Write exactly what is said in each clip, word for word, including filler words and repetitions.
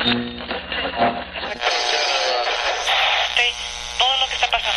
Todo lo que está pasando.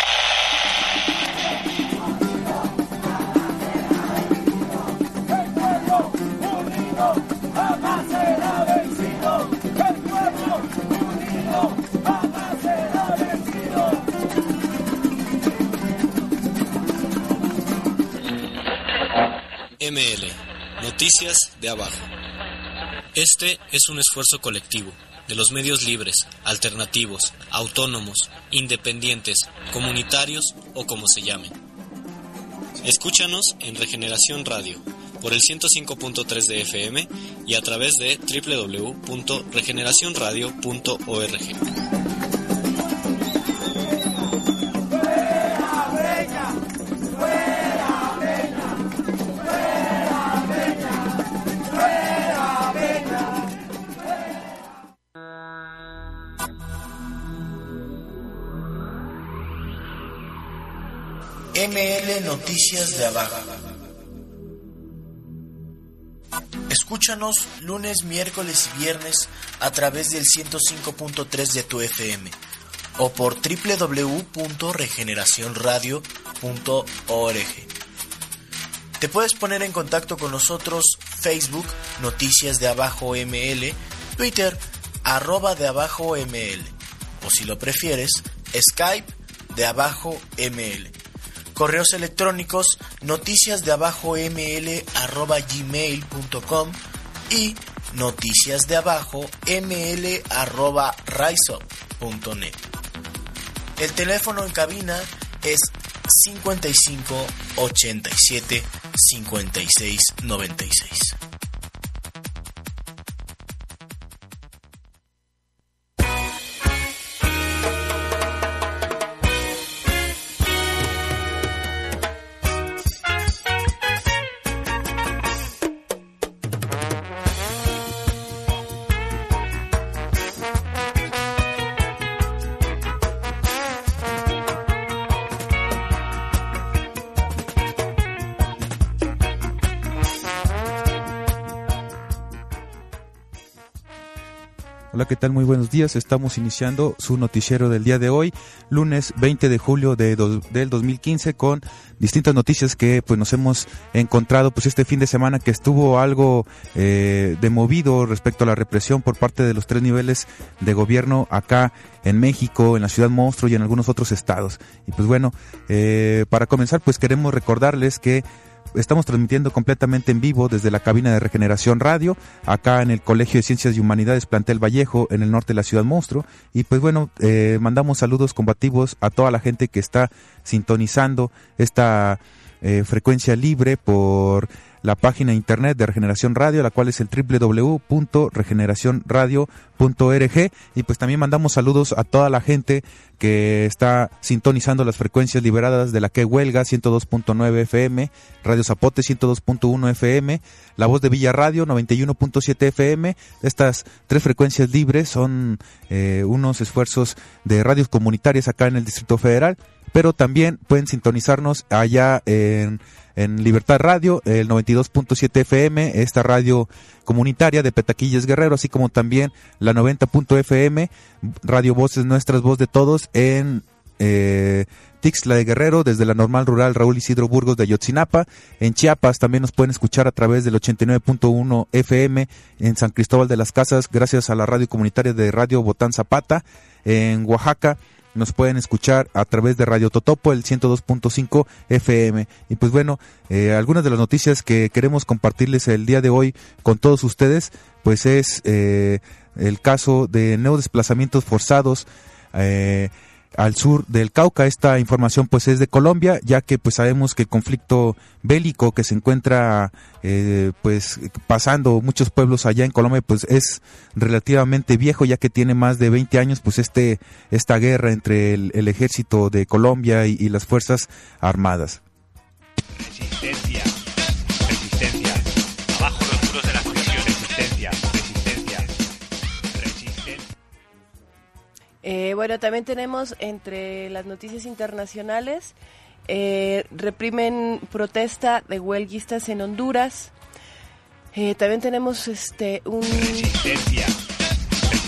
M L, Noticias de Abajo. Este es un esfuerzo colectivo de los medios libres, alternativos, autónomos, independientes, comunitarios o como se llamen. Escúchanos en Regeneración Radio por el ciento cinco punto tres de F M y a través de doble u doble u doble u punto regeneración radio punto org. M L Noticias de Abajo. Escúchanos lunes, miércoles y viernes a través del ciento cinco punto tres de tu F M o por doble u doble u doble u punto regeneración radio punto org. Te puedes poner en contacto con nosotros Facebook, Noticias de Abajo M L, Twitter, arroba de Abajo M L, o si lo prefieres, Skype de Abajo M L. Correos electrónicos noticiasdeabajoml arroba gmail punto com y noticiasdeabajoml arroba riseup punto net. El teléfono en cabina es cincuenta y cinco ochenta y siete cincuenta y seis noventa y seis. Hola, ¿qué tal? Muy buenos días. Estamos iniciando su noticiero del día de hoy, lunes veinte de julio de do, del dos mil quince, con distintas noticias que pues nos hemos encontrado pues este fin de semana, que estuvo algo eh, de movido respecto a la represión por parte de los tres niveles de gobierno acá en México, en la Ciudad Monstruo y en algunos otros estados. Y pues bueno, eh, para comenzar pues queremos recordarles que estamos transmitiendo completamente en vivo desde la cabina de Regeneración Radio, acá en el Colegio de Ciencias y Humanidades Plantel Vallejo, en el norte de la Ciudad Monstruo. Y pues bueno, eh, mandamos saludos combativos a toda la gente que está sintonizando esta eh, frecuencia libre por la página de internet de Regeneración Radio, la cual es el doble u doble u doble u punto regeneración radio punto org. Y pues también mandamos saludos a toda la gente que está sintonizando las frecuencias liberadas de la que huelga ciento dos punto nueve F M, Radio Zapote ciento dos punto uno F M, La Voz de Villa Radio noventa y uno punto siete F M. Estas tres frecuencias libres son eh, unos esfuerzos de radios comunitarias acá en el Distrito Federal, pero también pueden sintonizarnos allá en en Libertad Radio, el noventa y dos punto siete F M, esta radio comunitaria de Petaquillas Guerrero, así como también la noventa punto F M, Radio Voces Nuestras, Voz de Todos, en eh, Tixla de Guerrero, desde la Normal Rural Raúl Isidro Burgos de Ayotzinapa. En Chiapas también nos pueden escuchar a través del ochenta y nueve punto uno F M, en San Cristóbal de las Casas, gracias a la radio comunitaria de Radio Botán Zapata. En Oaxaca nos pueden escuchar a través de Radio Totopo, el ciento dos punto cinco F M. Y pues bueno, eh, algunas de las noticias que queremos compartirles el día de hoy con todos ustedes, pues es eh, el caso de neodesplazamientos forzados eh, al sur del Cauca. Esta información pues es de Colombia, ya que pues sabemos que el conflicto bélico que se encuentra eh, pues pasando muchos pueblos allá en Colombia pues es relativamente viejo, ya que tiene más de veinte años pues este esta guerra entre el, el ejército de Colombia y, y las fuerzas armadas. Resistencia, resistencia, abajo los muros de la prisión, resistencia, resistencia, resistencia. Eh, bueno, también tenemos entre las noticias internacionales, eh, reprimen protesta de huelguistas en Honduras. Eh, también tenemos este un... Resistencia,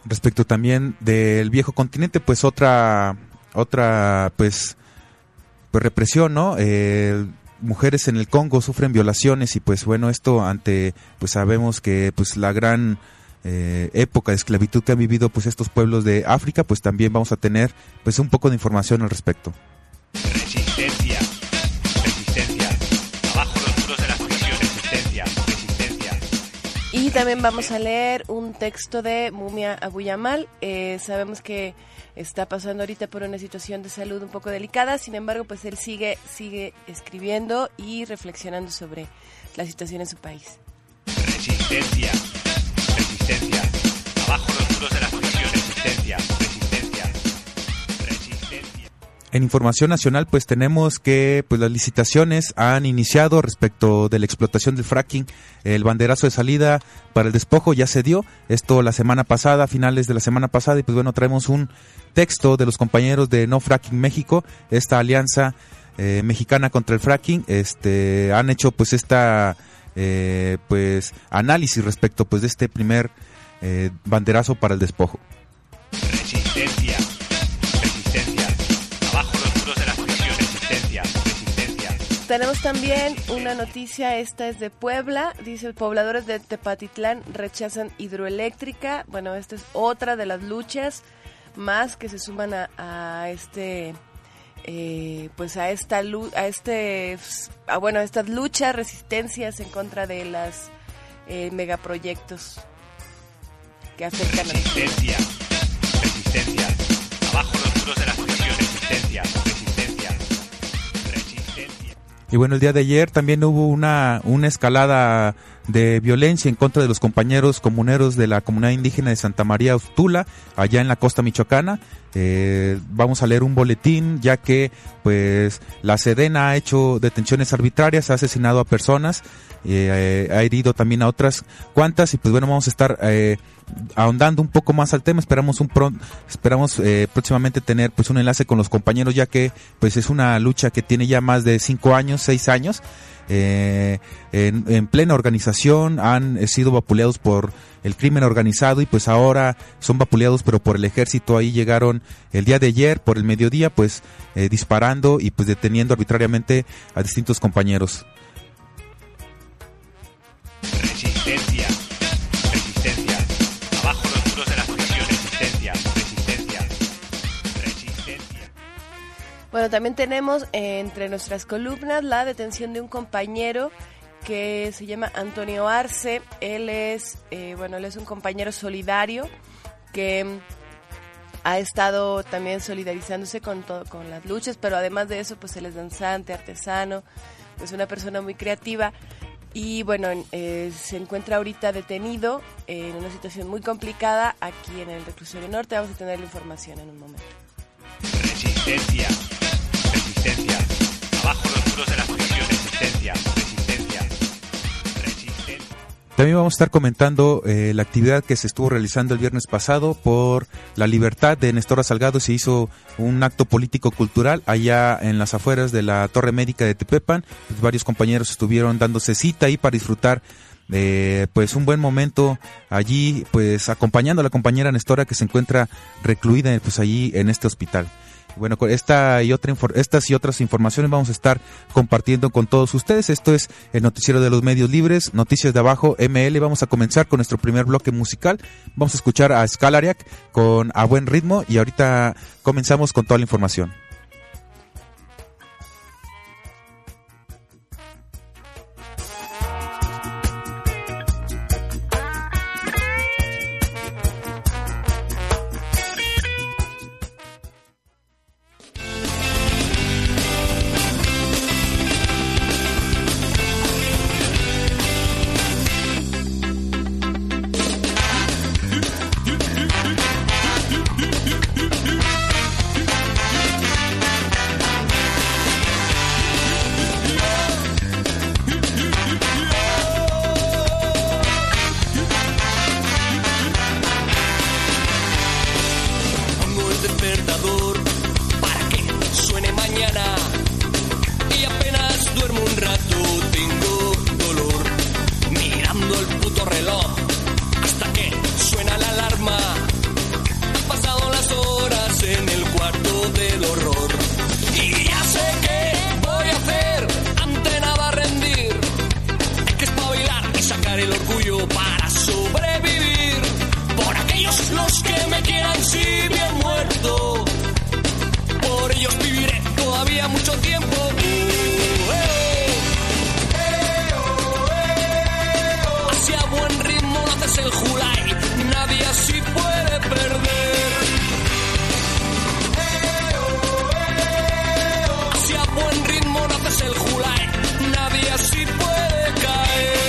Respecto también del viejo continente, pues otra, otra, pues, pues represión, ¿no? Eh, mujeres en el Congo sufren violaciones y pues bueno, esto ante, pues sabemos que pues la gran eh, época de esclavitud que han vivido pues estos pueblos de África, pues también vamos a tener pues un poco de información al respecto. Resistencia, resistencia, abajo los muros de la prisión, resistencia, resistencia. Y también vamos a leer un texto de Mumia Abu Yamal. Eh, sabemos que está pasando ahorita por una situación de salud un poco delicada, sin embargo, pues él sigue, sigue escribiendo y reflexionando sobre la situación en su país. Resistencia, resistencia, abajo los muros de la prisión, resistencia, resistencia, resistencia. En información nacional, pues tenemos que pues las licitaciones han iniciado respecto de la explotación del fracking. El banderazo de salida para el despojo ya se dio, esto la semana pasada, a finales de la semana pasada, y pues bueno, traemos un texto de los compañeros de No Fracking México, esta alianza eh, mexicana contra el fracking. Este, han hecho pues esta eh, pues análisis respecto pues de este primer eh, banderazo para el despojo. Resistencia, resistencia, abajo los muros de la prisión, resistencia, resistencia. Tenemos también una noticia, esta es de Puebla, dice: pobladores de Tepatitlán rechazan hidroeléctrica. Bueno, esta es otra de las luchas más que se suman a, a este eh, pues a esta lu- a este a, bueno a estas luchas, resistencias en contra de las eh, megaproyectos que afectan a Resistencia, resistencia, abajo los muros de la prisión, resistencia, resistencia, resistencia. Y bueno, el día de ayer también hubo una, una escalada de violencia en contra de los compañeros comuneros de la comunidad indígena de Santa María Ustula, allá en la costa michoacana. Eh, vamos a leer un boletín, ya que pues la Sedena ha hecho detenciones arbitrarias, ha asesinado a personas, eh, eh, ha herido también a otras cuantas, y pues bueno, vamos a estar eh, ahondando un poco más al tema. Esperamos un pro, esperamos eh, próximamente tener pues un enlace con los compañeros, ya que pues es una lucha que tiene ya más de cinco años, seis años. Eh, en, en plena organización, han eh, sido vapuleados por el crimen organizado, y pues ahora son vapuleados pero por el ejército. Ahí llegaron el día de ayer por el mediodía, pues eh, disparando y pues deteniendo arbitrariamente a distintos compañeros. Resistencia, resistencia, abajo los muros de la prisión, resistencia, resistencia, resistencia. Bueno, también tenemos eh, entre nuestras columnas la detención de un compañero que se llama Antonio Arce. Él es, eh, bueno, él es un compañero solidario que mm, ha estado también solidarizándose con todo, con las luchas, pero además de eso, pues él es danzante, artesano, pues una persona muy creativa. Y bueno, eh, se encuentra ahorita detenido en una situación muy complicada aquí en el Reclusorio Norte. Vamos a tener la información en un momento. Resistencia, resistencia, abajo los muros de la prisión, resistencia, resistencia, resistencia. También vamos a estar comentando eh, la actividad que se estuvo realizando el viernes pasado por la libertad de Nestora Salgado. Se hizo un acto político-cultural allá en las afueras de la Torre Médica de Tepepan. Pues varios compañeros estuvieron dándose cita ahí para disfrutar Eh, pues un buen momento allí, pues acompañando a la compañera Nestora, que se encuentra recluida pues allí en este hospital. Bueno, con esta y otra estas y otras informaciones vamos a estar compartiendo con todos ustedes. Esto es el noticiero de los medios libres, Noticias de Abajo M L. Vamos a comenzar con nuestro primer bloque musical. Vamos a escuchar a Scalariac con A Buen Ritmo, y ahorita comenzamos con toda la información. orgullo para sobrevivir. Por aquellos los que me quieran si bien muerto, por ellos viviré todavía mucho tiempo. Uh, eh, eh, oh, eh, oh. Hacia buen ritmo no haces el Julai, nadie así puede perder. Eh, oh, eh, oh. Hacia buen ritmo no haces el Julai, nadie así puede caer.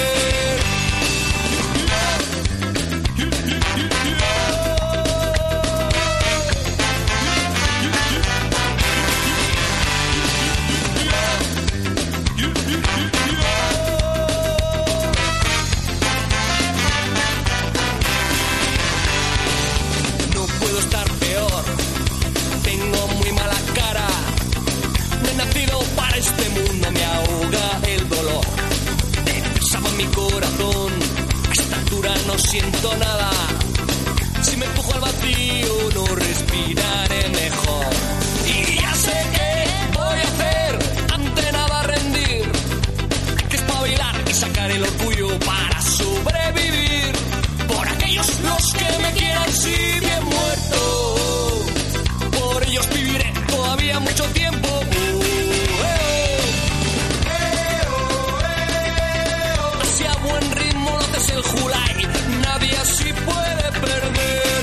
No puedo estar peor, tengo muy mala cara. No he nacido para este mundo, me ahoga el dolor. Pesaba mi corazón, a esta altura no siento nada. Si me empujo al vacío no respiraré mejor. Y ya sé qué voy a hacer, ante nada rendir. Hay que espabilar y sacar el orgullo para sobrevivir. Por aquellos los que me quieran si bien muerto, por ellos viviré todavía mucho tiempo. Uh, eh, eh, oh, eh, oh. Hacia buen ritmo no haces el Julai, nadie así puede perder.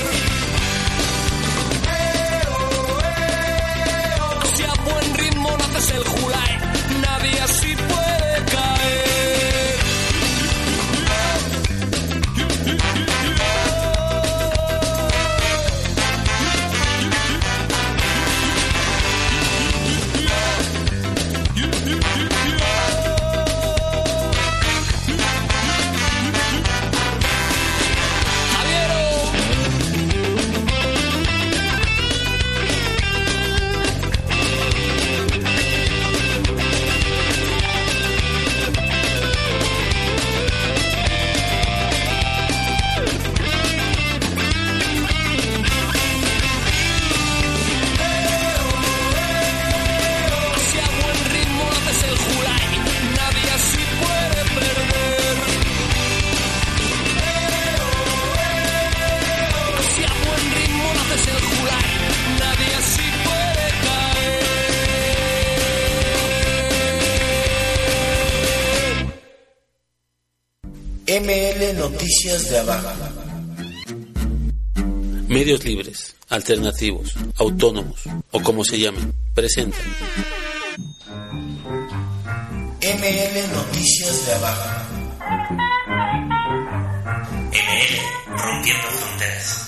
Eh, oh, eh, oh. Hacia buen ritmo no haces el Julai, nadie así puede caer. M L Noticias de Abajo. Medios libres, alternativos, autónomos o como se llamen, presentan M L Noticias de Abajo. M L Rompiendo Fronteras.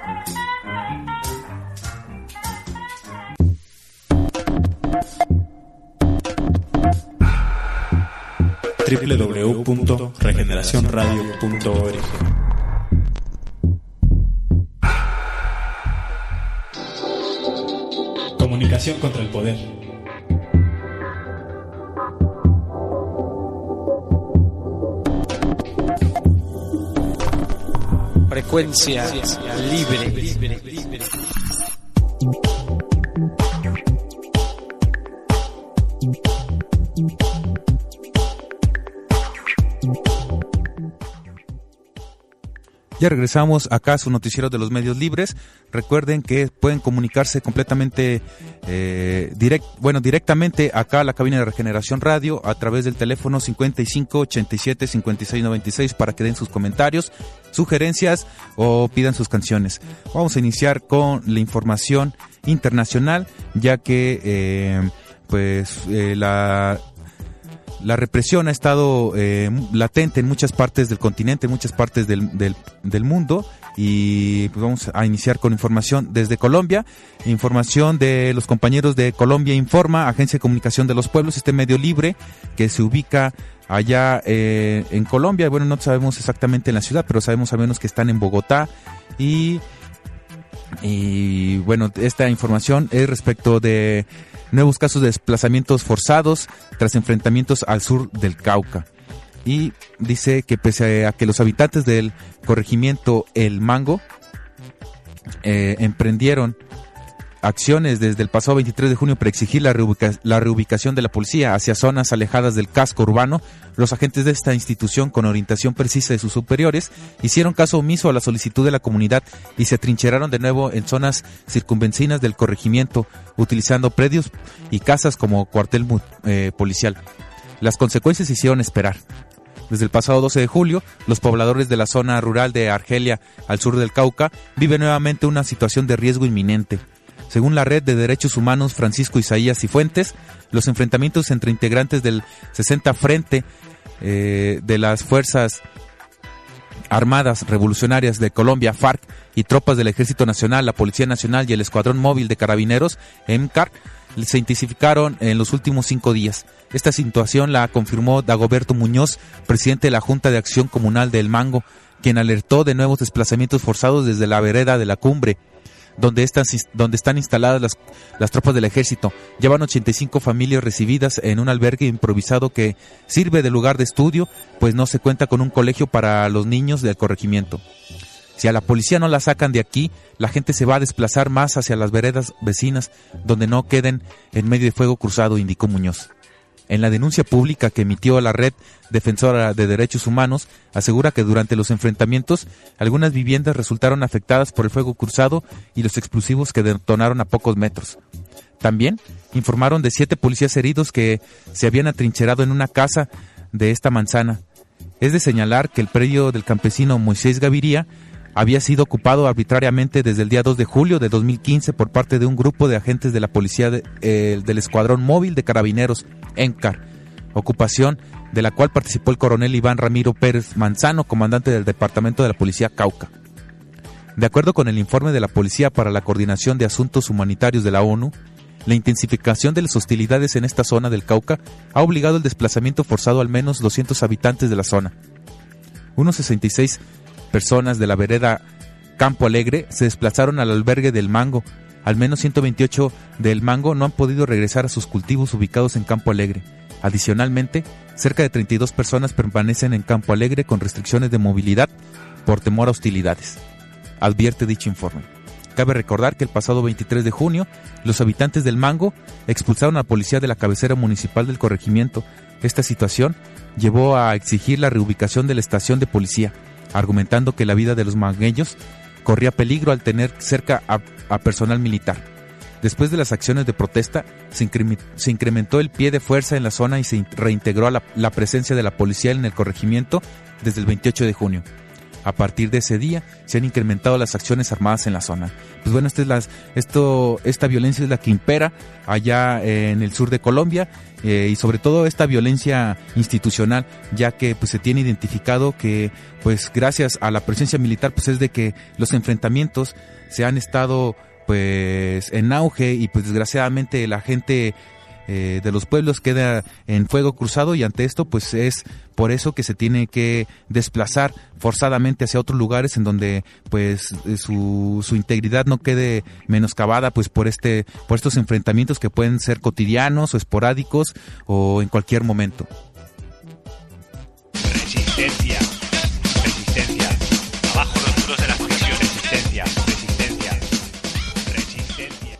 doble u doble u doble u punto regeneración radio punto org. Comunicación contra el poder. Frecuencia libre. Ya regresamos acá a su noticiero de los medios libres. Recuerden que pueden comunicarse completamente, eh, direct, bueno, directamente acá a la cabina de Regeneración Radio a través del teléfono cincuenta y cinco, ochenta y siete, cincuenta y seis, noventa y seis para que den sus comentarios, sugerencias o pidan sus canciones. Vamos a iniciar con la información internacional, ya que eh, pues eh, la... La represión ha estado eh, latente en muchas partes del continente, en muchas partes del, del, del mundo, y pues vamos a iniciar con información desde Colombia, información de los compañeros de Colombia Informa, Agencia de Comunicación de los Pueblos, este medio libre que se ubica allá eh, en Colombia. Bueno, no sabemos exactamente en la ciudad, pero sabemos al menos que están en Bogotá y... Y bueno, esta información es respecto de nuevos casos de desplazamientos forzados tras enfrentamientos al sur del Cauca. Y dice que pese a que los habitantes del corregimiento El Mango eh, emprendieron acciones desde el pasado veintitrés de junio para exigir la, reubica- la reubicación de la policía hacia zonas alejadas del casco urbano, los agentes de esta institución, con orientación precisa de sus superiores, hicieron caso omiso a la solicitud de la comunidad y se atrincheraron de nuevo en zonas circunvecinas del corregimiento, utilizando predios y casas como cuartel eh, policial. Las consecuencias se hicieron esperar. Desde el pasado doce de julio, los pobladores de la zona rural de Argelia, al sur del Cauca, viven nuevamente una situación de riesgo inminente. Según la Red de Derechos Humanos Francisco Isaías Cifuentes, los enfrentamientos entre integrantes del sesenta Frente eh, de las Fuerzas Armadas Revolucionarias de Colombia, FARC, y tropas del Ejército Nacional, la Policía Nacional y el Escuadrón Móvil de Carabineros, EMCAR, se intensificaron en los últimos cinco días. Esta situación la confirmó Dagoberto Muñoz, presidente de la Junta de Acción Comunal de El Mango, quien alertó de nuevos desplazamientos forzados desde la vereda de la Cumbre, donde están, donde están instaladas las, las tropas del ejército. Llevan ochenta y cinco familias recibidas en un albergue improvisado que sirve de lugar de estudio, pues no se cuenta con un colegio para los niños del corregimiento. Si a la policía no la sacan de aquí, la gente se va a desplazar más hacia las veredas vecinas, donde no queden en medio de fuego cruzado, indicó Muñoz. En la denuncia pública que emitió la Red Defensora de Derechos Humanos, asegura que durante los enfrentamientos, algunas viviendas resultaron afectadas por el fuego cruzado y los explosivos que detonaron a pocos metros. También informaron de siete policías heridos que se habían atrincherado en una casa de esta manzana. Es de señalar que el predio del campesino Moisés Gaviria había sido ocupado arbitrariamente desde el día dos de julio de dos mil quince por parte de un grupo de agentes de la policía de, eh, del Escuadrón Móvil de Carabineros, EMCAR, ocupación de la cual participó el coronel Iván Ramiro Pérez Manzano, comandante del Departamento de la Policía Cauca. De acuerdo con el informe de la Policía para la Coordinación de Asuntos Humanitarios de la ONU, la intensificación de las hostilidades en esta zona del Cauca ha obligado el desplazamiento forzado a al menos doscientos habitantes de la zona. Unos sesenta y seis personas de la vereda Campo Alegre se desplazaron al albergue del Mango. Al menos ciento veintiocho del Mango no han podido regresar a sus cultivos ubicados en Campo Alegre. Adicionalmente, cerca de treinta y dos personas permanecen en Campo Alegre con restricciones de movilidad por temor a hostilidades, advierte dicho informe. Cabe recordar que el pasado veintitrés de junio, los habitantes del Mango expulsaron a la policía de la cabecera municipal del corregimiento. Esta situación llevó a exigir la reubicación de la estación de policía, argumentando que la vida de los mangueños corría peligro al tener cerca a, a personal militar. Después de las acciones de protesta, se, incre- se incrementó el pie de fuerza en la zona y se reintegró la, la presencia de la policía en el corregimiento desde el veintiocho de junio. A partir de ese día se han incrementado las acciones armadas en la zona. Pues bueno, esta, es la, esto, esta violencia es la que impera allá en el sur de Colombia, eh, y sobre todo esta violencia institucional, ya que pues se tiene identificado que pues gracias a la presencia militar pues es de que los enfrentamientos se han estado pues en auge y pues desgraciadamente la gente Eh, de los pueblos queda en fuego cruzado, y ante esto pues es por eso que se tiene que desplazar forzadamente hacia otros lugares en donde pues su, su integridad no quede menoscabada pues por este por estos enfrentamientos que pueden ser cotidianos o esporádicos o en cualquier momento. Resistencia, resistencia, abajo los muros de la prisión, resistencia, resistencia, resistencia.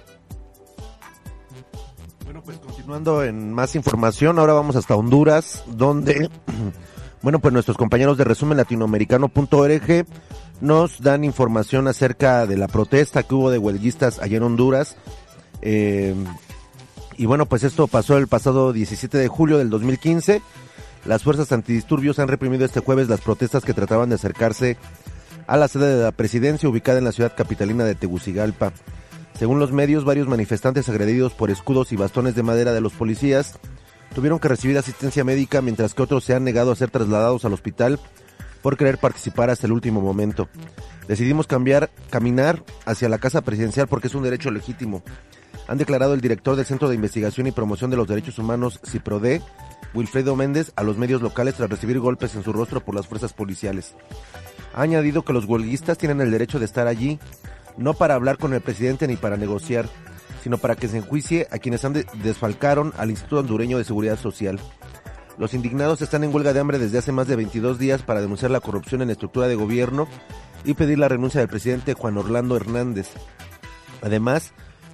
Bueno, pues continuando en más información, ahora vamos hasta Honduras, donde, bueno, pues nuestros compañeros de resumen latinoamericano punto org nos dan información acerca de la protesta que hubo de huelguistas allá en Honduras. Eh, y bueno, pues esto pasó el pasado diecisiete de julio del dos mil quince. Las fuerzas antidisturbios han reprimido este jueves las protestas que trataban de acercarse a la sede de la presidencia ubicada en la ciudad capitalina de Tegucigalpa. Según los medios, varios manifestantes agredidos por escudos y bastones de madera de los policías tuvieron que recibir asistencia médica, mientras que otros se han negado a ser trasladados al hospital por querer participar hasta el último momento. Decidimos cambiar, caminar hacia la casa presidencial porque es un derecho legítimo, han declarado el director del Centro de Investigación y Promoción de los Derechos Humanos, CIPRODE, Wilfredo Méndez, a los medios locales tras recibir golpes en su rostro por las fuerzas policiales. Ha añadido que los huelguistas tienen el derecho de estar allí, no para hablar con el presidente ni para negociar, sino para que se enjuicie a quienes han de- desfalcaron al Instituto Hondureño de Seguridad Social. Los indignados están en huelga de hambre desde hace más de veintidós días para denunciar la corrupción en la estructura de gobierno y pedir la renuncia del presidente Juan Orlando Hernández. Además,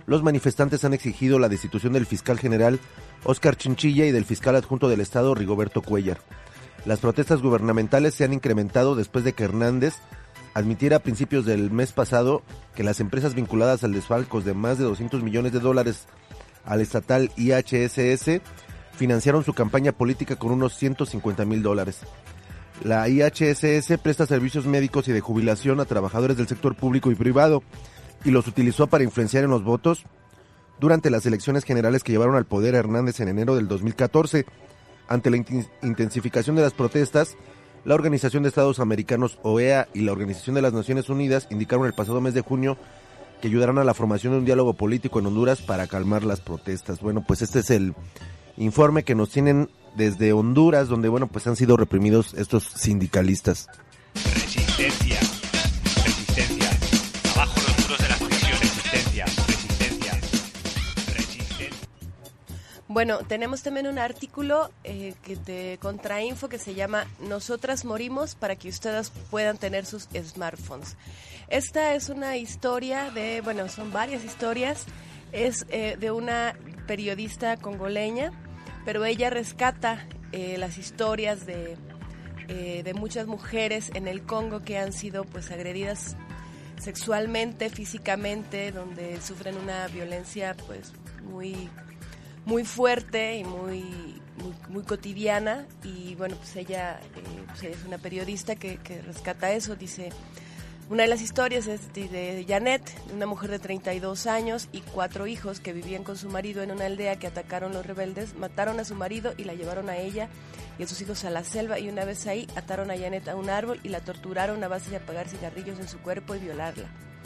Los manifestantes han exigido la destitución del fiscal general Óscar Chinchilla y del fiscal adjunto del Estado Rigoberto Cuellar. Las protestas gubernamentales se han incrementado después de que Hernández admitiera a principios del mes pasado que las empresas vinculadas al desfalco de más de doscientos millones de dólares al estatal I H S S financiaron su campaña política con unos ciento cincuenta mil dólares. La I H S S presta servicios médicos y de jubilación a trabajadores del sector público y privado y los utilizó para influenciar en los votos durante las elecciones generales que llevaron al poder a Hernández en enero del dos mil catorce. Ante la intensificación de las protestas, la Organización de Estados Americanos, O E A, y la Organización de las Naciones Unidas indicaron el pasado mes de junio que ayudarán a la formación de un diálogo político en Honduras para calmar las protestas. Bueno, pues este es el informe que nos tienen desde Honduras, donde, bueno, pues han sido reprimidos estos sindicalistas. Resistencia, resistencia, abajo los muros de la prisión, resistencia, resistencia, resistencia. Bueno, tenemos también un artículo eh, que de Contrainfo que se llama Nosotras morimos para que ustedes puedan tener sus smartphones. Esta es una historia de, bueno, son varias historias, es eh, de una periodista congoleña, pero ella rescata eh, las historias de, eh, de muchas mujeres en el Congo que han sido pues agredidas sexualmente, físicamente, donde sufren una violencia pues muy muy fuerte y muy, muy muy cotidiana. Y bueno, pues ella, eh, pues ella es una periodista que, que rescata eso. Dice, una de las historias es de, de Janet, una mujer de treinta y dos años y cuatro hijos que vivían con su marido en una aldea que atacaron los rebeldes, mataron a su marido y la llevaron a ella y a sus hijos a la selva, y una vez ahí ataron a Janet a un árbol y la torturaron a base de apagar cigarrillos en su cuerpo y violarla.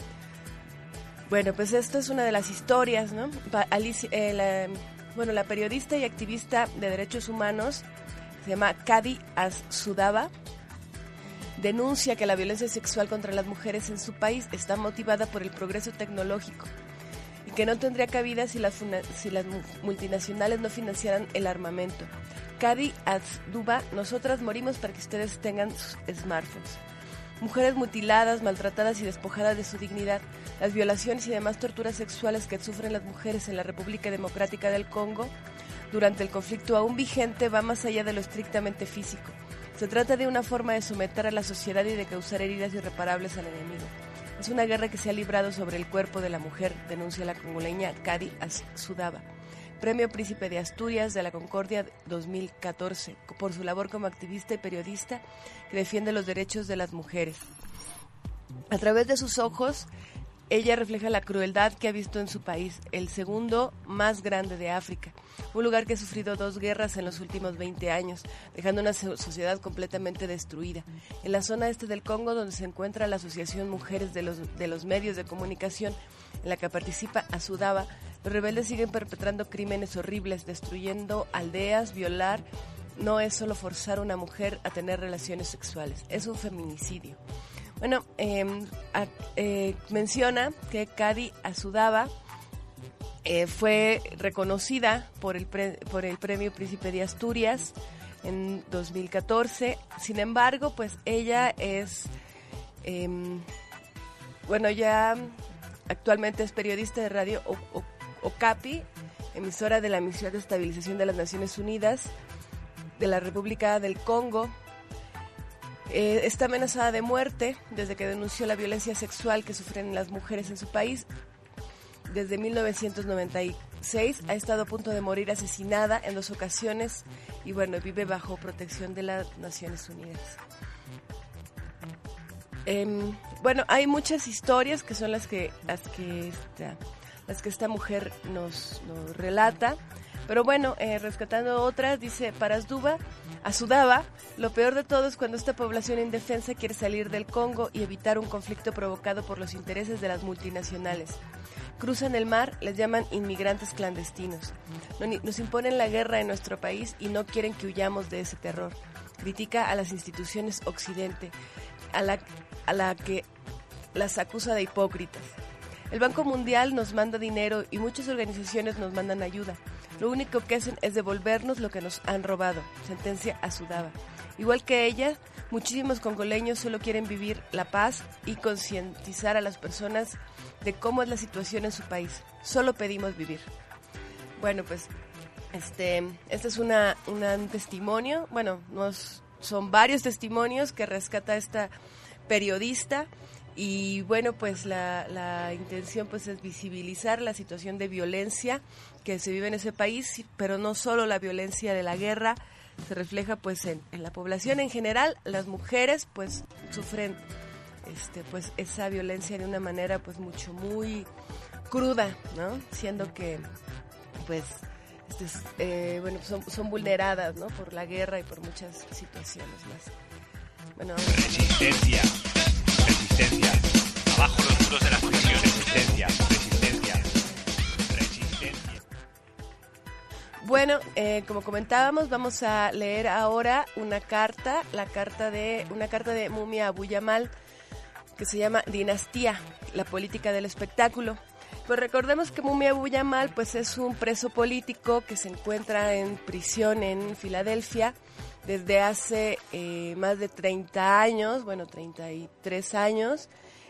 Bueno, pues esto es una de las historias, ¿no? Alicia, eh, la, bueno, la periodista y activista de derechos humanos se llama Kadi Asudaba, denuncia que la violencia sexual contra las mujeres en su país está motivada por el progreso tecnológico y que no tendría cabida si las, si las multinacionales no financiaran el armamento. Kadi Asduba, nosotras morimos para que ustedes tengan sus smartphones. Mujeres mutiladas, maltratadas y despojadas de su dignidad, las violaciones y demás torturas sexuales que sufren las mujeres en la República Democrática del Congo durante el conflicto aún vigente va más allá de lo estrictamente físico. Se trata de una forma de someter a la sociedad y de causar heridas irreparables al enemigo. Es una guerra que se ha librado sobre el cuerpo de la mujer, denuncia la congoleña Kadi Asudaba. Premio Príncipe de Asturias de la Concordia dos mil catorce, por su labor como activista y periodista que defiende los derechos de las mujeres. A través de sus ojos, ella refleja la crueldad que ha visto en su país, el segundo más grande de África, un lugar que ha sufrido dos guerras en los últimos veinte años, dejando una sociedad completamente destruida. En la zona este del Congo, donde se encuentra la Asociación Mujeres de los, de los Medios de Comunicación, en la que participa Asudaba, los rebeldes siguen perpetrando crímenes horribles, destruyendo aldeas, violar. No es solo forzar a una mujer a tener relaciones sexuales, es un feminicidio. Bueno, eh, a, eh, menciona que Kadi Asudaba eh, fue reconocida por el, pre, por el Premio Príncipe de Asturias en dos mil catorce. Sin embargo, pues ella es, eh, bueno, ya actualmente es periodista de radio o, o, Okapi, emisora de la Misión de Estabilización de las Naciones Unidas de la República del Congo. Eh, está amenazada de muerte desde que denunció la violencia sexual que sufren las mujeres en su país. Desde mil novecientos noventa y seis ha estado a punto de morir asesinada en dos ocasiones y bueno, vive bajo protección de las Naciones Unidas. Eh, bueno, hay muchas historias que son las que las que esta, las que esta mujer nos, nos relata. Pero bueno, eh, rescatando otras, dice, para Asduba, Asudaba, lo peor de todo es cuando esta población indefensa quiere salir del Congo y evitar un conflicto provocado por los intereses de las multinacionales. Cruzan el mar, les llaman inmigrantes clandestinos. Nos imponen la guerra en nuestro país y no quieren que huyamos de ese terror. Critica a las instituciones occidente, a la, a la que las acusa de hipócritas. El Banco Mundial nos manda dinero y muchas organizaciones nos mandan ayuda. Lo único que hacen es devolvernos lo que nos han robado, sentencia Asudaba. Igual que ella, Muchísimos congoleños solo quieren vivir la paz y concientizar a las personas de cómo es la situación en su país. Solo pedimos vivir. Bueno, pues este, este es una, una, un testimonio, bueno, nos, son varios testimonios que rescata esta periodista. Y bueno, pues la, la intención pues es visibilizar la situación de violencia que se vive en ese país, pero no solo la violencia de la guerra, se refleja pues en, en la población en general. Las mujeres pues sufren este pues esa violencia de una manera pues mucho muy cruda, ¿no? Siendo que pues este, eh, bueno son, son vulneradas, ¿no? Por la guerra y por muchas situaciones más. Bueno, resistencia. Resistencia. Abajo los muros de la prisión. Resistencia. Resistencia. Resistencia. Bueno, eh, como comentábamos, vamos a leer ahora una carta, la carta de una carta de Mumia Abu Jamal, que se llama Dinastía, la política del espectáculo. Pues recordemos que Mumia Abu Jamal pues es un preso político que se encuentra en prisión en Filadelfia desde hace eh, más de treinta años, bueno, treinta y tres años,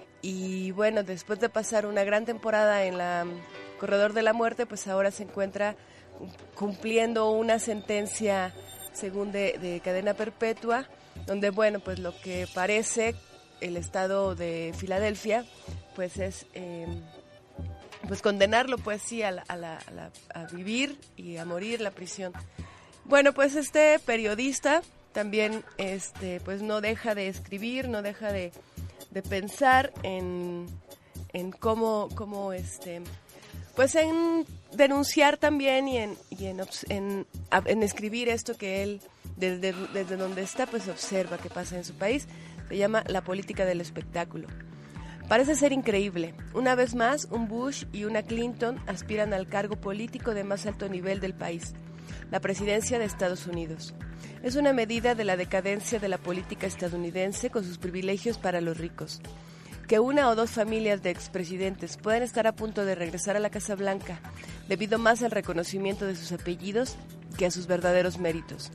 y bueno, después de pasar una gran temporada en la Corredor de la Muerte, pues ahora se encuentra cumpliendo una sentencia según de, de cadena perpetua, donde bueno, pues lo que parece el estado de Filadelfia, pues es eh, pues condenarlo pues sí a, la, a, la, a, la, a vivir y a morir la prisión. Bueno, pues este periodista también este pues no deja de escribir, no deja de, de pensar en, en cómo, cómo este pues en denunciar también y en y en, en, en escribir esto que él desde, desde donde está pues observa que pasa en su país. Se llama La política del espectáculo. Parece ser increíble. Una vez más, un Bush y una Clinton aspiran al cargo político de más alto nivel del país, la presidencia de Estados Unidos. Es una medida de la decadencia de la política estadounidense con sus privilegios para los ricos. Que una o dos familias de expresidentes puedan estar a punto de regresar a la Casa Blanca debido más al reconocimiento de sus apellidos que a sus verdaderos méritos.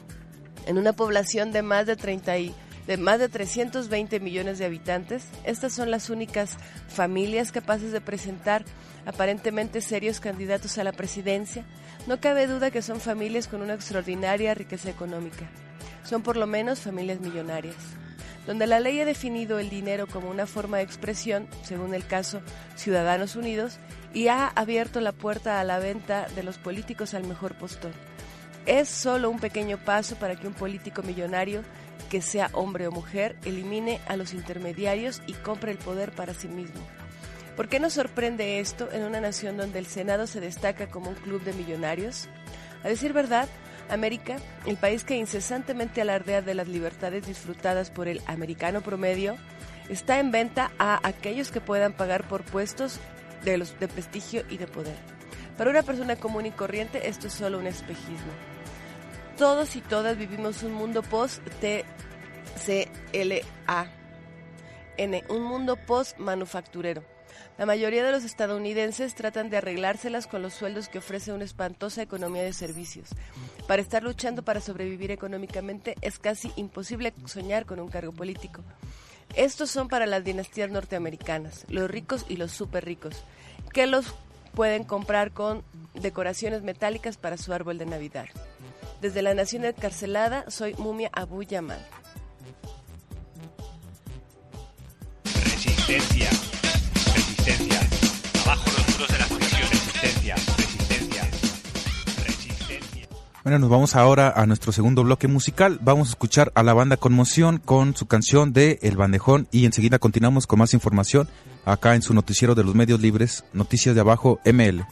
En una población de más de treinta y de más de trescientos veinte millones de habitantes, estas son las únicas familias capaces de presentar aparentemente serios candidatos a la presidencia. No cabe duda que son familias con una extraordinaria riqueza económica. Son por lo menos familias millonarias, donde la ley ha definido el dinero como una forma de expresión, según el caso Ciudadanos Unidos, y ha abierto la puerta a la venta de los políticos al mejor postor. Es solo un pequeño paso para que un político millonario, que sea hombre o mujer, elimine a los intermediarios y compre el poder para sí mismo. ¿Por qué nos sorprende esto en una nación donde el Senado se destaca como un club de millonarios? A decir verdad, América, el país que incesantemente alardea de las libertades disfrutadas por el americano promedio, está en venta a aquellos que puedan pagar por puestos de, los, de prestigio y de poder. Para una persona común y corriente, esto es solo un espejismo. Todos y todas vivimos un mundo post-T C L A N, un mundo post-manufacturero. La mayoría de los estadounidenses tratan de arreglárselas con los sueldos que ofrece una espantosa economía de servicios. Para estar luchando para sobrevivir económicamente es casi imposible soñar con un cargo político. Estos son para las dinastías norteamericanas, los ricos y los súper ricos, que los pueden comprar con decoraciones metálicas para su árbol de Navidad. Desde la nación encarcelada, soy Mumia Abu Jamal. Resistencia. Resistencia. Abajo los muros de la prisión. Resistencia. Resistencia. Resistencia. Bueno, nos vamos ahora a nuestro segundo bloque musical. Vamos a escuchar a la banda Conmoción con su canción de El Bandejón y enseguida continuamos con más información acá en su noticiero de los medios libres, Noticias de Abajo M L.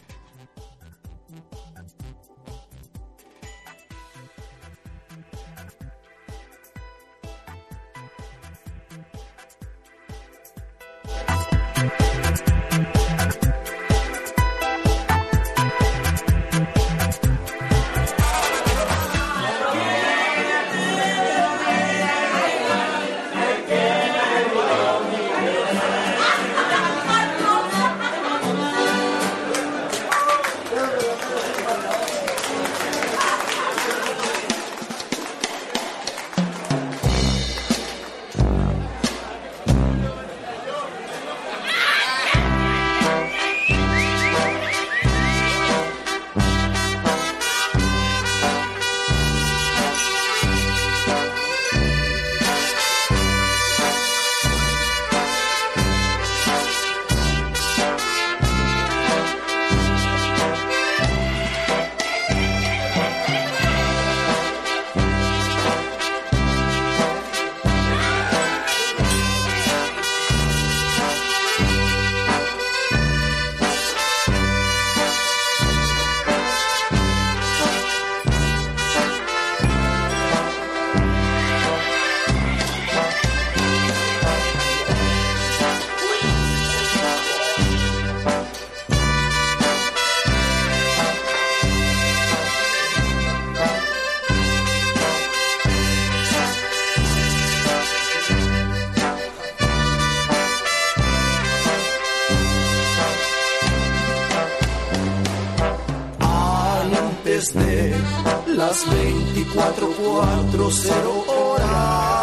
las veinticuatro, cuatro, cero horas.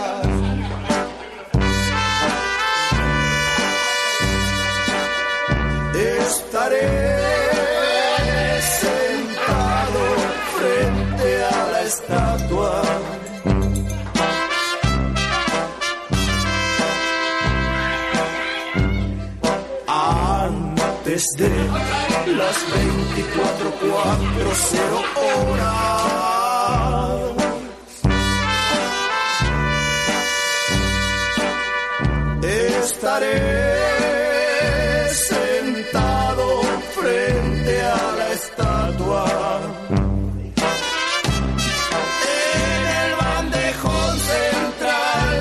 Estaré sentado frente a la estatua. Antes de las veinticuatro, cuatro, cero horas. Estaré sentado frente a la estatua. En el bandejón central.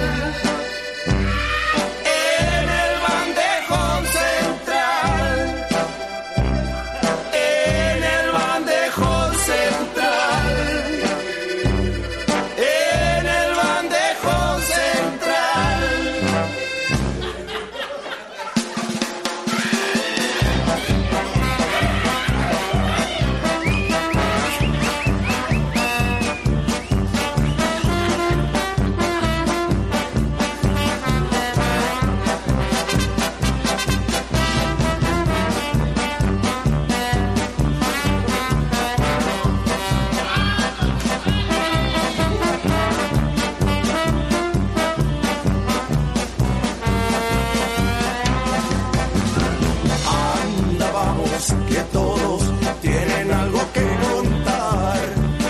En el bandejón central. En el bandejón central. En el bandejón central. Anda, vamos, que todos tienen algo que contar.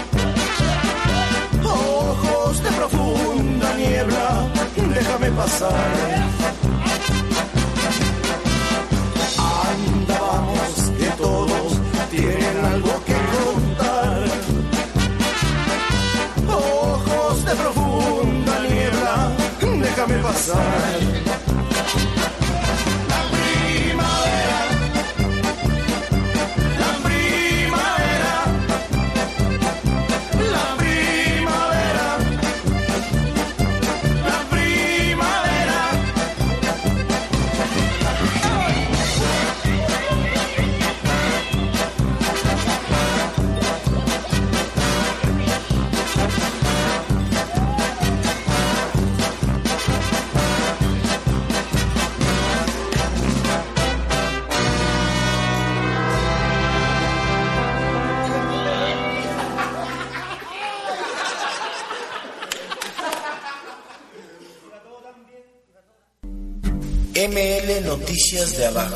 Ojos de profunda niebla, déjame pasar. Anda, vamos, que todos tienen algo que contar. Ojos de profunda niebla, déjame pasar. La primavera, la primavera, la primavera, la primavera. M L Noticias de Abajo.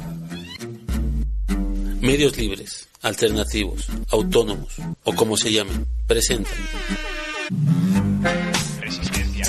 Medios libres, alternativos, autónomos o como se llamen, presentan Resistencia.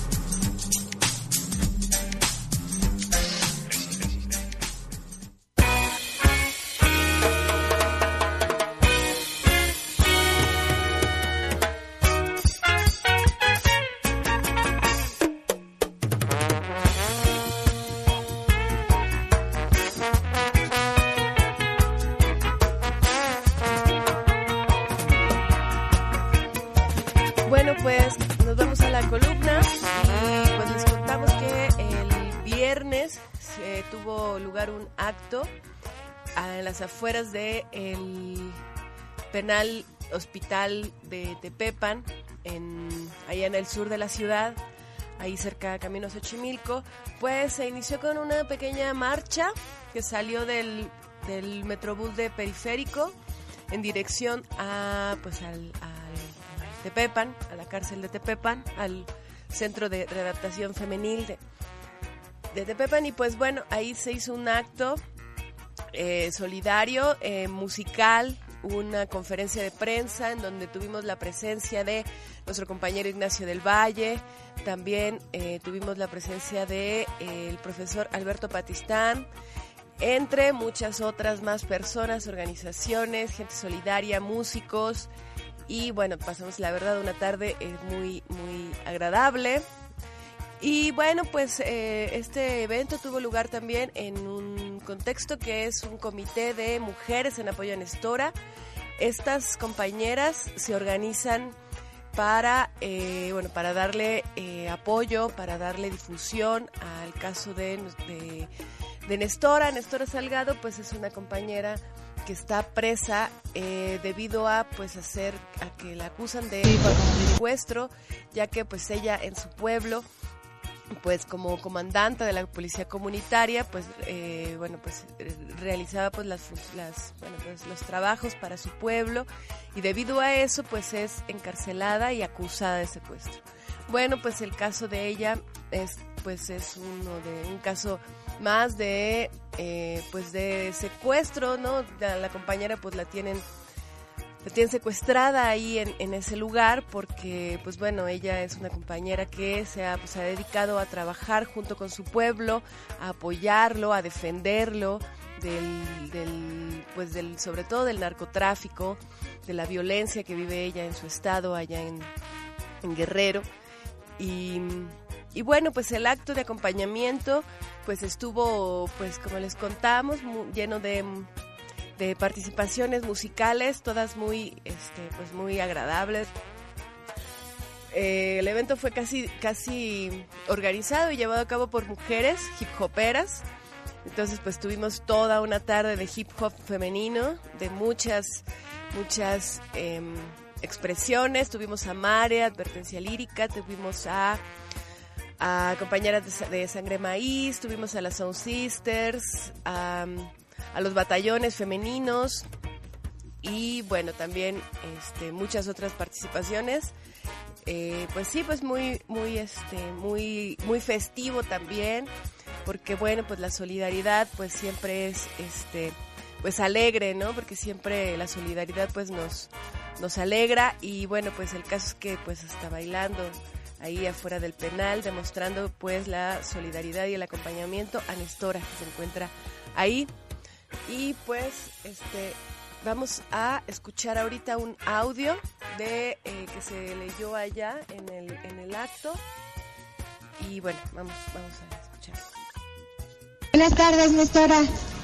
Bueno, pues nos vamos a la columna y pues les contamos que el viernes se tuvo lugar un acto a las afueras de el penal hospital de Tepepan, en, allá en el sur de la ciudad, ahí cerca de Camino Xochimilco. Pues se inició con una pequeña marcha que salió del, del Metrobús de Periférico en dirección a pues al, al Tepepan, a la cárcel de Tepepan, al Centro de Readaptación Femenil de, de Tepepan. Y pues bueno, ahí se hizo un acto eh, solidario, eh, musical, una conferencia de prensa en donde tuvimos la presencia de nuestro compañero Ignacio del Valle, también eh, tuvimos la presencia de eh, el profesor Alberto Patistán, entre muchas otras más personas, organizaciones, gente solidaria, músicos. Y bueno, pasamos la verdad una tarde eh, muy, muy agradable. Y bueno, pues eh, este evento tuvo lugar también en un contexto que es un comité de mujeres en apoyo a Nestora. Estas compañeras se organizan para, eh, bueno, para darle eh, apoyo, para darle difusión al caso de, de, de Nestora. Nestora Salgado pues es una compañera que está presa eh, debido a pues hacer a que la acusan de secuestro, ya que pues ella en su pueblo, pues como comandante de la policía comunitaria, pues eh, bueno pues realizaba pues las, las bueno pues los trabajos para su pueblo, y debido a eso pues es encarcelada y acusada de secuestro. Bueno, pues el caso de ella es pues es uno de un caso más de eh, pues de secuestro, ¿no? La, la compañera pues la tienen la tienen secuestrada ahí en, en ese lugar porque pues bueno, ella es una compañera que se ha, pues, se ha dedicado a trabajar junto con su pueblo, a apoyarlo, a defenderlo del, del pues del sobre todo del narcotráfico, de la violencia que vive ella en su estado allá en, en Guerrero. Y, y bueno, pues el acto de acompañamiento pues estuvo, pues como les contamos, muy, lleno de, de participaciones musicales, todas muy este pues muy agradables. Eh, el evento fue casi casi organizado y llevado a cabo por mujeres hip hoperas. Entonces pues tuvimos toda una tarde de hip hop femenino, de muchas muchas eh, expresiones. Tuvimos a Mare, Advertencia Lírica, tuvimos a, a compañeras de, de Sangre Maíz, tuvimos a las Sound Sisters, a, a los batallones femeninos y bueno, también este, muchas otras participaciones. Eh, pues sí, pues muy, muy, este, muy, muy festivo también, porque bueno, pues la solidaridad pues siempre es, este, pues alegre, ¿no? Porque siempre la solidaridad pues nos nos alegra, y bueno, pues el caso es que pues está bailando ahí afuera del penal, demostrando pues la solidaridad y el acompañamiento a Nestora, que se encuentra ahí. Y pues este vamos a escuchar ahorita un audio de eh, que se leyó allá en el en el acto, y bueno, vamos vamos a escuchar. Buenas tardes, Nestora.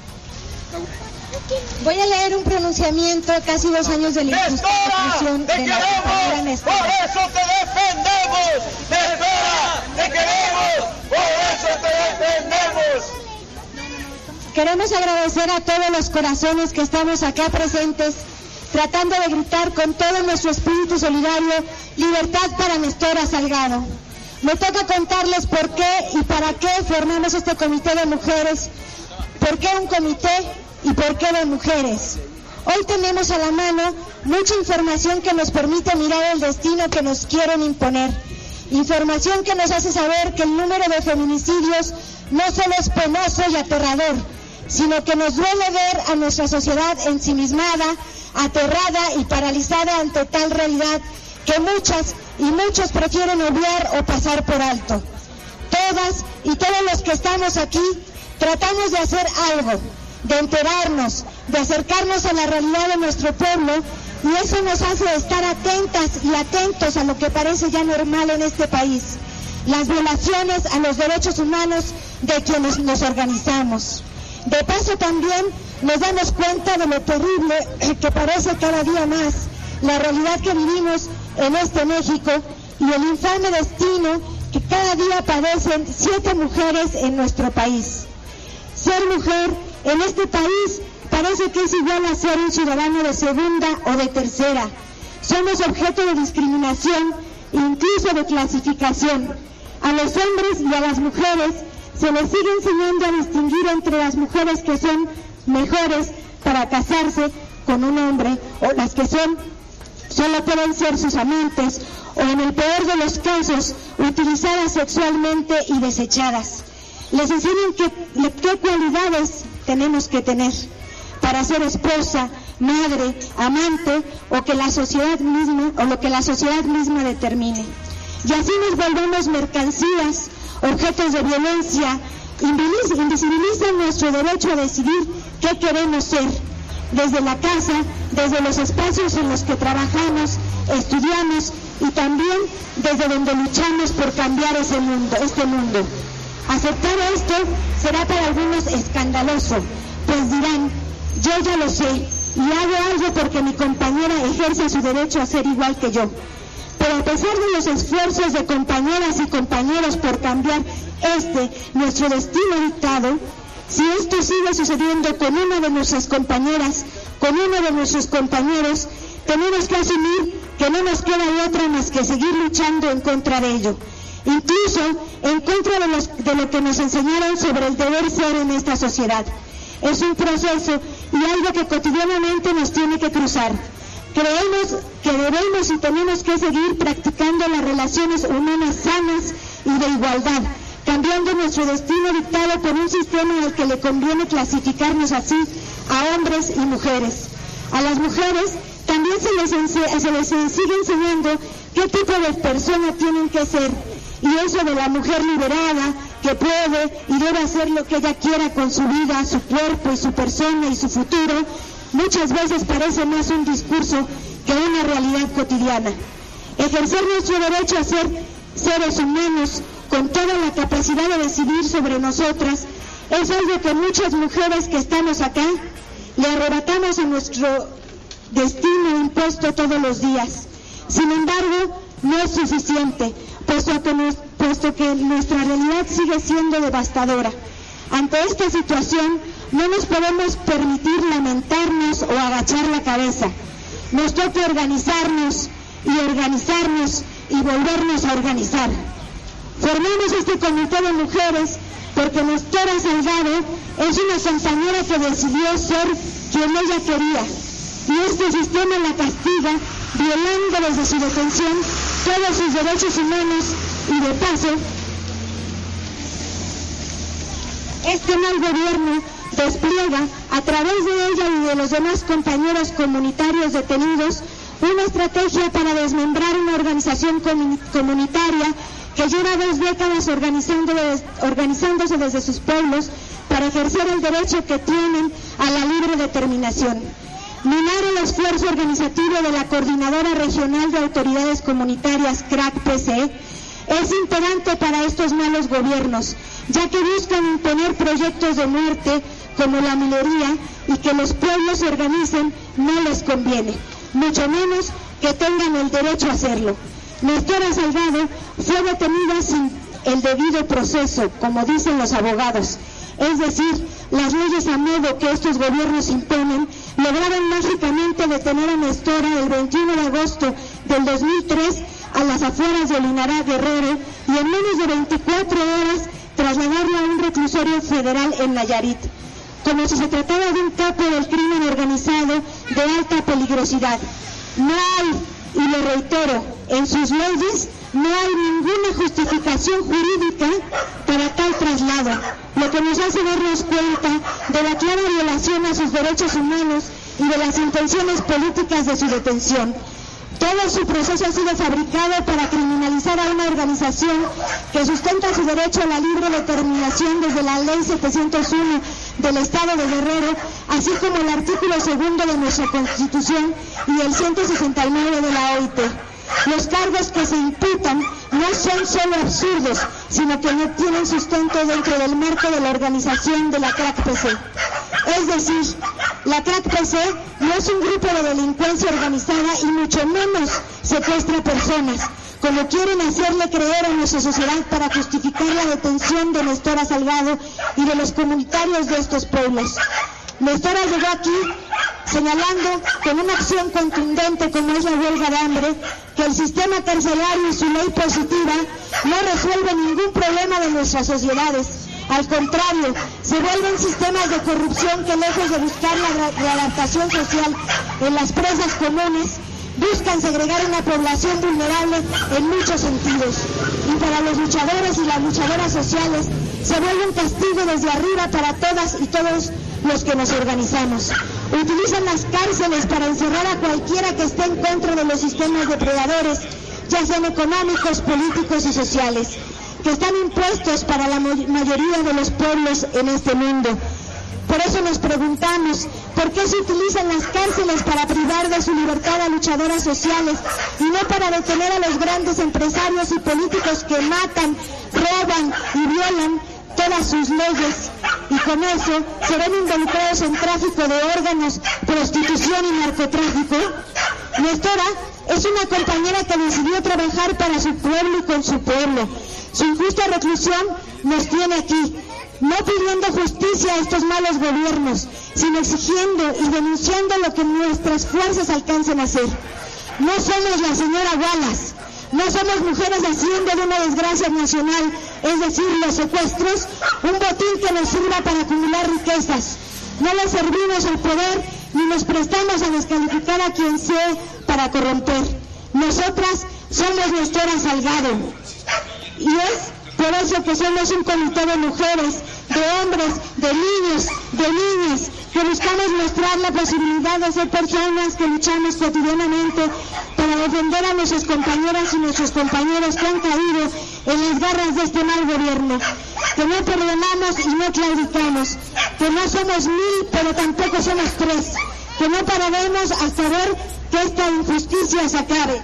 Voy a leer un pronunciamiento casi dos años de la institución de la compañera Nestora. ¡Por eso te defendemos! ¡Nestora! ¡Te queremos! ¡Por eso te defendemos! Queremos agradecer a todos los corazones que estamos acá presentes, tratando de gritar con todo nuestro espíritu solidario: libertad para Nestora Salgado. Me toca contarles por qué y para qué formamos este comité de mujeres, por qué un comité y por qué de mujeres. Hoy tenemos a la mano mucha información que nos permite mirar el destino que nos quieren imponer. Información que nos hace saber que el número de feminicidios no solo es penoso y aterrador, sino que nos duele ver a nuestra sociedad ensimismada, aterrada y paralizada ante tal realidad que muchas y muchos prefieren obviar o pasar por alto. Todas y todos los que estamos aquí tratamos de hacer algo, de enterarnos, de acercarnos a la realidad de nuestro pueblo, y eso nos hace estar atentas y atentos a lo que parece ya normal en este país: las violaciones a los derechos humanos de quienes nos organizamos. De paso también nos damos cuenta de lo terrible que parece cada día más la realidad que vivimos en este México y el infame destino que cada día padecen siete mujeres en nuestro país. Ser mujer en este país parece que es igual a ser un ciudadano de segunda o de tercera. Somos objeto de discriminación, incluso de clasificación. A los hombres y a las mujeres se les sigue enseñando a distinguir entre las mujeres que son mejores para casarse con un hombre, o las que son solo pueden ser sus amantes, o en el peor de los casos, utilizadas sexualmente y desechadas. Les enseñan qué, qué cualidades tenemos que tener para ser esposa, madre, amante, o que la sociedad misma, o lo que la sociedad misma determine. Y así nos volvemos mercancías, objetos de violencia, invisibilizan nuestro derecho a decidir qué queremos ser, desde la casa, desde los espacios en los que trabajamos, estudiamos, y también desde donde luchamos por cambiar ese mundo, este mundo. Aceptar esto será para algunos escandaloso, pues dirán: yo ya lo sé y hago algo porque mi compañera ejerce su derecho a ser igual que yo. Pero a pesar de los esfuerzos de compañeras y compañeros por cambiar este, nuestro destino dictado, si esto sigue sucediendo con una de nuestras compañeras, con uno de nuestros compañeros, tenemos que asumir que no nos queda otra más que seguir luchando en contra de ello, incluso en contra de, los, de lo que nos enseñaron sobre el deber ser en esta sociedad. Es un proceso y algo que cotidianamente nos tiene que cruzar. Creemos que debemos y tenemos que seguir practicando las relaciones humanas sanas y de igualdad, cambiando nuestro destino dictado por un sistema al que le conviene clasificarnos así a hombres y mujeres. A las mujeres también se les, ense- se les sigue enseñando qué tipo de persona tienen que ser, y eso de la mujer liberada, que puede y debe hacer lo que ella quiera con su vida, su cuerpo y su persona y su futuro, muchas veces parece más un discurso que una realidad cotidiana. Ejercer nuestro derecho a ser seres humanos con toda la capacidad de decidir sobre nosotras es algo que muchas mujeres que estamos acá le arrebatamos a nuestro destino impuesto todos los días. Sin embargo, no es suficiente, puesto que, nos, puesto que nuestra realidad sigue siendo devastadora. Ante esta situación, no nos podemos permitir lamentarnos o agachar la cabeza. Nos toca organizarnos y organizarnos y volvernos a organizar. Formamos este comité de mujeres porque Nestora Salgado es una compañera que decidió ser quien ella quería, y este sistema la castiga, violando desde su detención todos sus derechos humanos, y de paso, este mal gobierno despliega a través de ella y de los demás compañeros comunitarios detenidos una estrategia para desmembrar una organización comunitaria que lleva dos décadas organizándose desde sus pueblos para ejercer el derecho que tienen a la libre determinación. Minar el esfuerzo organizativo de la Coordinadora Regional de Autoridades Comunitarias, C R A C P C, es imperante para estos malos gobiernos, ya que buscan imponer proyectos de muerte como la minería, y que los pueblos se organicen no les conviene, mucho menos que tengan el derecho a hacerlo. Nestora Salgado fue detenida sin el debido proceso, como dicen los abogados, es decir, las leyes a modo que estos gobiernos imponen lograron mágicamente detener a Nestora el veintiuno de agosto del dos mil tres a las afueras de Olinará, Guerrero, y en menos de veinticuatro horas trasladarla a un reclusorio federal en Nayarit, como si se tratara de un capo del crimen organizado de alta peligrosidad. No hay, y lo reitero, en sus leyes no hay ninguna justificación jurídica para tal traslado, lo que nos hace darnos cuenta de la clara violación a sus derechos humanos y de las intenciones políticas de su detención. Todo su proceso ha sido fabricado para criminalizar a una organización que sustenta su derecho a la libre determinación desde la Ley setecientos uno del Estado de Guerrero, así como el artículo segundo de nuestra Constitución y el ciento sesenta y nueve de la O I T. Los cargos que se imputan no son solo absurdos, sino que no tienen sustento dentro del marco de la organización de la C R A C P C. Es decir, la C R A C P C no es un grupo de delincuencia organizada y mucho menos secuestra personas, como quieren hacerle creer a nuestra sociedad para justificar la detención de Nestora Salgado y de los comunitarios de estos pueblos. Nestora llegó aquí señalando con una acción contundente como es la huelga de hambre que el sistema carcelario y su ley positiva no resuelve ningún problema de nuestras sociedades. Al contrario, se vuelven sistemas de corrupción que, lejos de buscar la readaptación social en las presas comunes, buscan segregar una población vulnerable en muchos sentidos. Y para los luchadores y las luchadoras sociales se vuelve un castigo desde arriba para todas y todos los que nos organizamos. Utilizan las cárceles para encerrar a cualquiera que esté en contra de los sistemas depredadores, ya sean económicos, políticos y sociales, que están impuestos para la mayoría de los pueblos en este mundo. Por eso nos preguntamos, ¿por qué se utilizan las cárceles para privar de su libertad a luchadoras sociales y no para detener a los grandes empresarios y políticos que matan, roban y violan todas sus leyes? Y con eso se ven involucrados en tráfico de órganos, prostitución y narcotráfico. Nestora es una compañera que decidió trabajar para su pueblo y con su pueblo. Su injusta reclusión nos tiene aquí, no pidiendo justicia a estos malos gobiernos, sino exigiendo y denunciando lo que nuestras fuerzas alcancen a hacer. No somos la señora Wallace, no somos mujeres haciendo de una desgracia nacional, es decir, los secuestros, un botín que nos sirva para acumular riquezas. No le servimos al poder ni nos prestamos a descalificar a quien sea para corromper. Nosotras somos Nestora Salgado y es por eso que somos un comité de mujeres, de hombres, de niños, de niñas, que buscamos mostrar la posibilidad de ser personas que luchamos cotidianamente para defender a nuestras compañeras y nuestros compañeros que han caído en las garras de este mal gobierno, que no perdonamos y no claudicamos, que no somos mil pero tampoco somos tres, que no pararemos hasta ver que esta injusticia se acabe.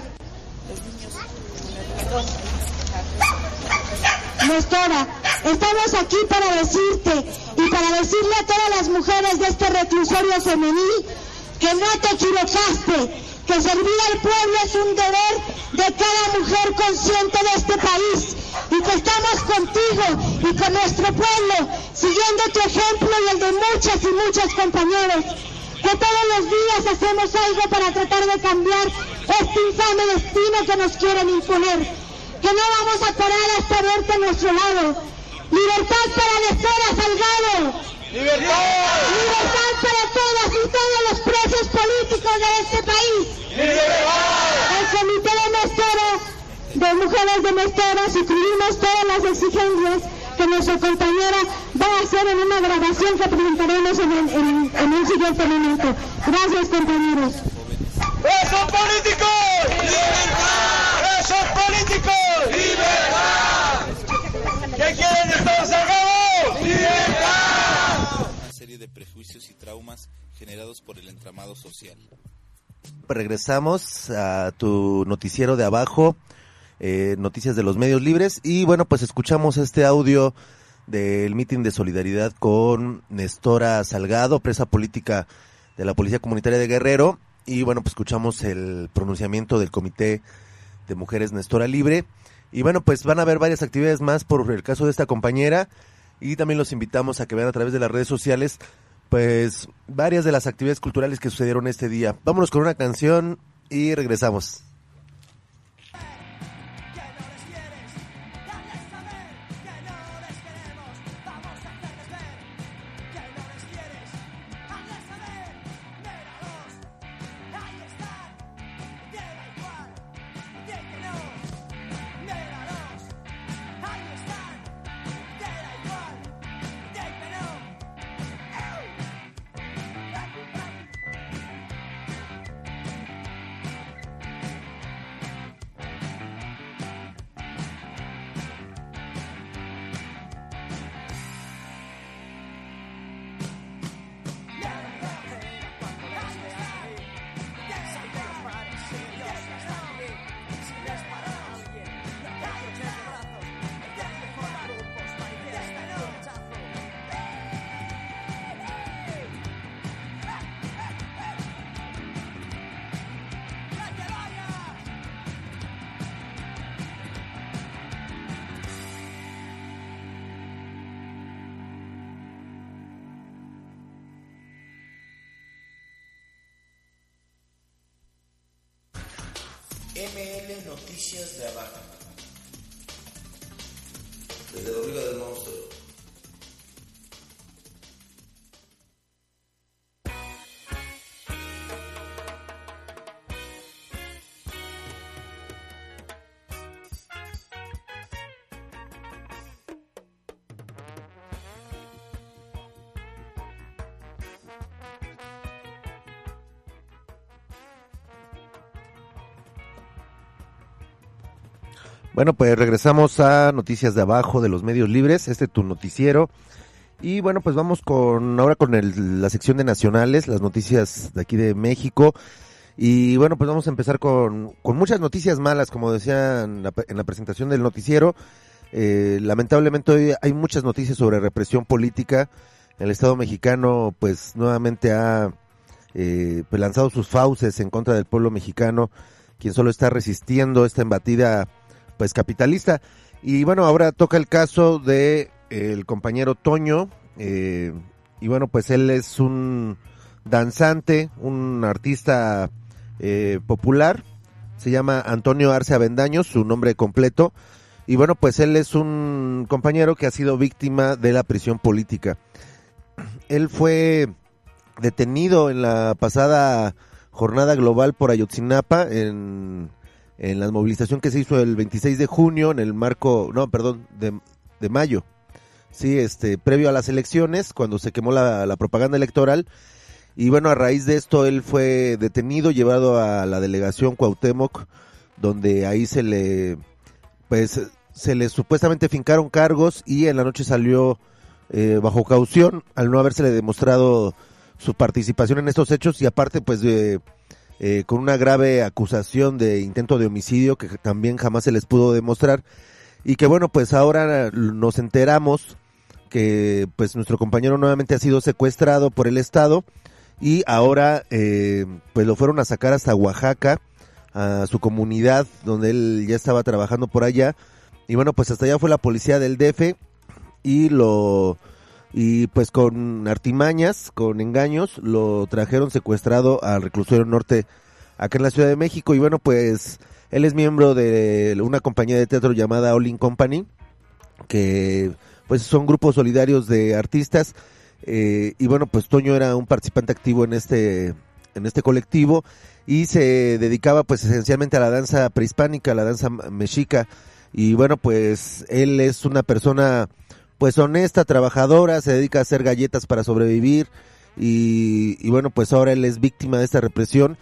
Nestora, estamos aquí para decirte y para decirle a todas las mujeres de este reclusorio femenil que no te equivocaste, que servir al pueblo es un deber de cada mujer consciente de este país y que estamos contigo y con nuestro pueblo, siguiendo tu ejemplo y el de muchas y muchas compañeras, que todos los días hacemos algo para tratar de cambiar este infame destino que nos quieren imponer. Que no vamos a parar hasta verte a nuestro lado. Libertad para Nestora Salgado. ¡Libertad! Libertad para todas y todos los presos políticos de este país. ¡Libertad! El comité de Nestora, de mujeres de Nestora, suscribimos todas las exigencias que nuestra compañera va a hacer en una grabación que presentaremos en, el, en, en un siguiente momento. Gracias, compañeros. ¡Presos políticos! ¡Libertad! ¡Presos políticos! ¡Libertad! ¿Qué quieren Nestora Salgado? ¡Libertad! Una serie de prejuicios y traumas generados por el entramado social. Regresamos a tu noticiero de abajo, eh, noticias de los medios libres, y bueno, pues escuchamos este audio del mitin de solidaridad con Nestora Salgado, presa política de la Policía Comunitaria de Guerrero, y bueno, pues escuchamos el pronunciamiento del Comité de Mujeres Nestora Libre, y bueno, pues van a haber varias actividades más por el caso de esta compañera, y también los invitamos a que vean a través de las redes sociales pues varias de las actividades culturales que sucedieron este día. Vámonos con una canción y regresamos. M L Noticias de Abajo. Desde la Hormiga del Monstruo. Bueno, pues regresamos a Noticias de Abajo de los medios libres, este tu noticiero. Y bueno, pues vamos con ahora con el, la sección de nacionales, las noticias de aquí de México. Y bueno, pues vamos a empezar con, con muchas noticias malas, como decía en la, en la presentación del noticiero. Eh, lamentablemente hoy hay muchas noticias sobre represión política. El Estado mexicano pues nuevamente ha eh, pues, lanzado sus fauces en contra del pueblo mexicano, quien solo está resistiendo esta embatida pues capitalista. Y bueno, ahora toca el caso de eh, el compañero Toño, eh, y bueno, pues él es un danzante, un artista eh, popular, se llama Antonio Arce Avendaño, su nombre completo, y bueno, pues él es un compañero que ha sido víctima de la prisión política. Él fue detenido en la pasada jornada global por Ayotzinapa, en, en la movilización que se hizo el veintiséis de junio, en el marco, no, perdón, de, de mayo, sí, este, previo a las elecciones, cuando se quemó la, la propaganda electoral. Y bueno, a raíz de esto él fue detenido, llevado a la delegación Cuauhtémoc, donde ahí se le, pues, se le supuestamente fincaron cargos y en la noche salió eh, bajo caución al no habérsele demostrado su participación en estos hechos y aparte pues de, eh, con una grave acusación de intento de homicidio que también jamás se les pudo demostrar y que bueno, pues ahora nos enteramos que pues nuestro compañero nuevamente ha sido secuestrado por el Estado y ahora eh, pues lo fueron a sacar hasta Oaxaca, a su comunidad donde él ya estaba trabajando por allá y bueno, pues hasta allá fue la policía del D F y lo y pues con artimañas, con engaños, lo trajeron secuestrado al reclusorio norte acá en la Ciudad de México y bueno, pues él es miembro de una compañía de teatro llamada All In Company, que pues son grupos solidarios de artistas. Eh, y bueno, pues Toño era un participante activo en este en este colectivo y se dedicaba pues esencialmente a la danza prehispánica, a la danza mexica y bueno, pues él es una persona pues honesta, trabajadora, se dedica a hacer galletas para sobrevivir y, y bueno, pues ahora él es víctima de esta represión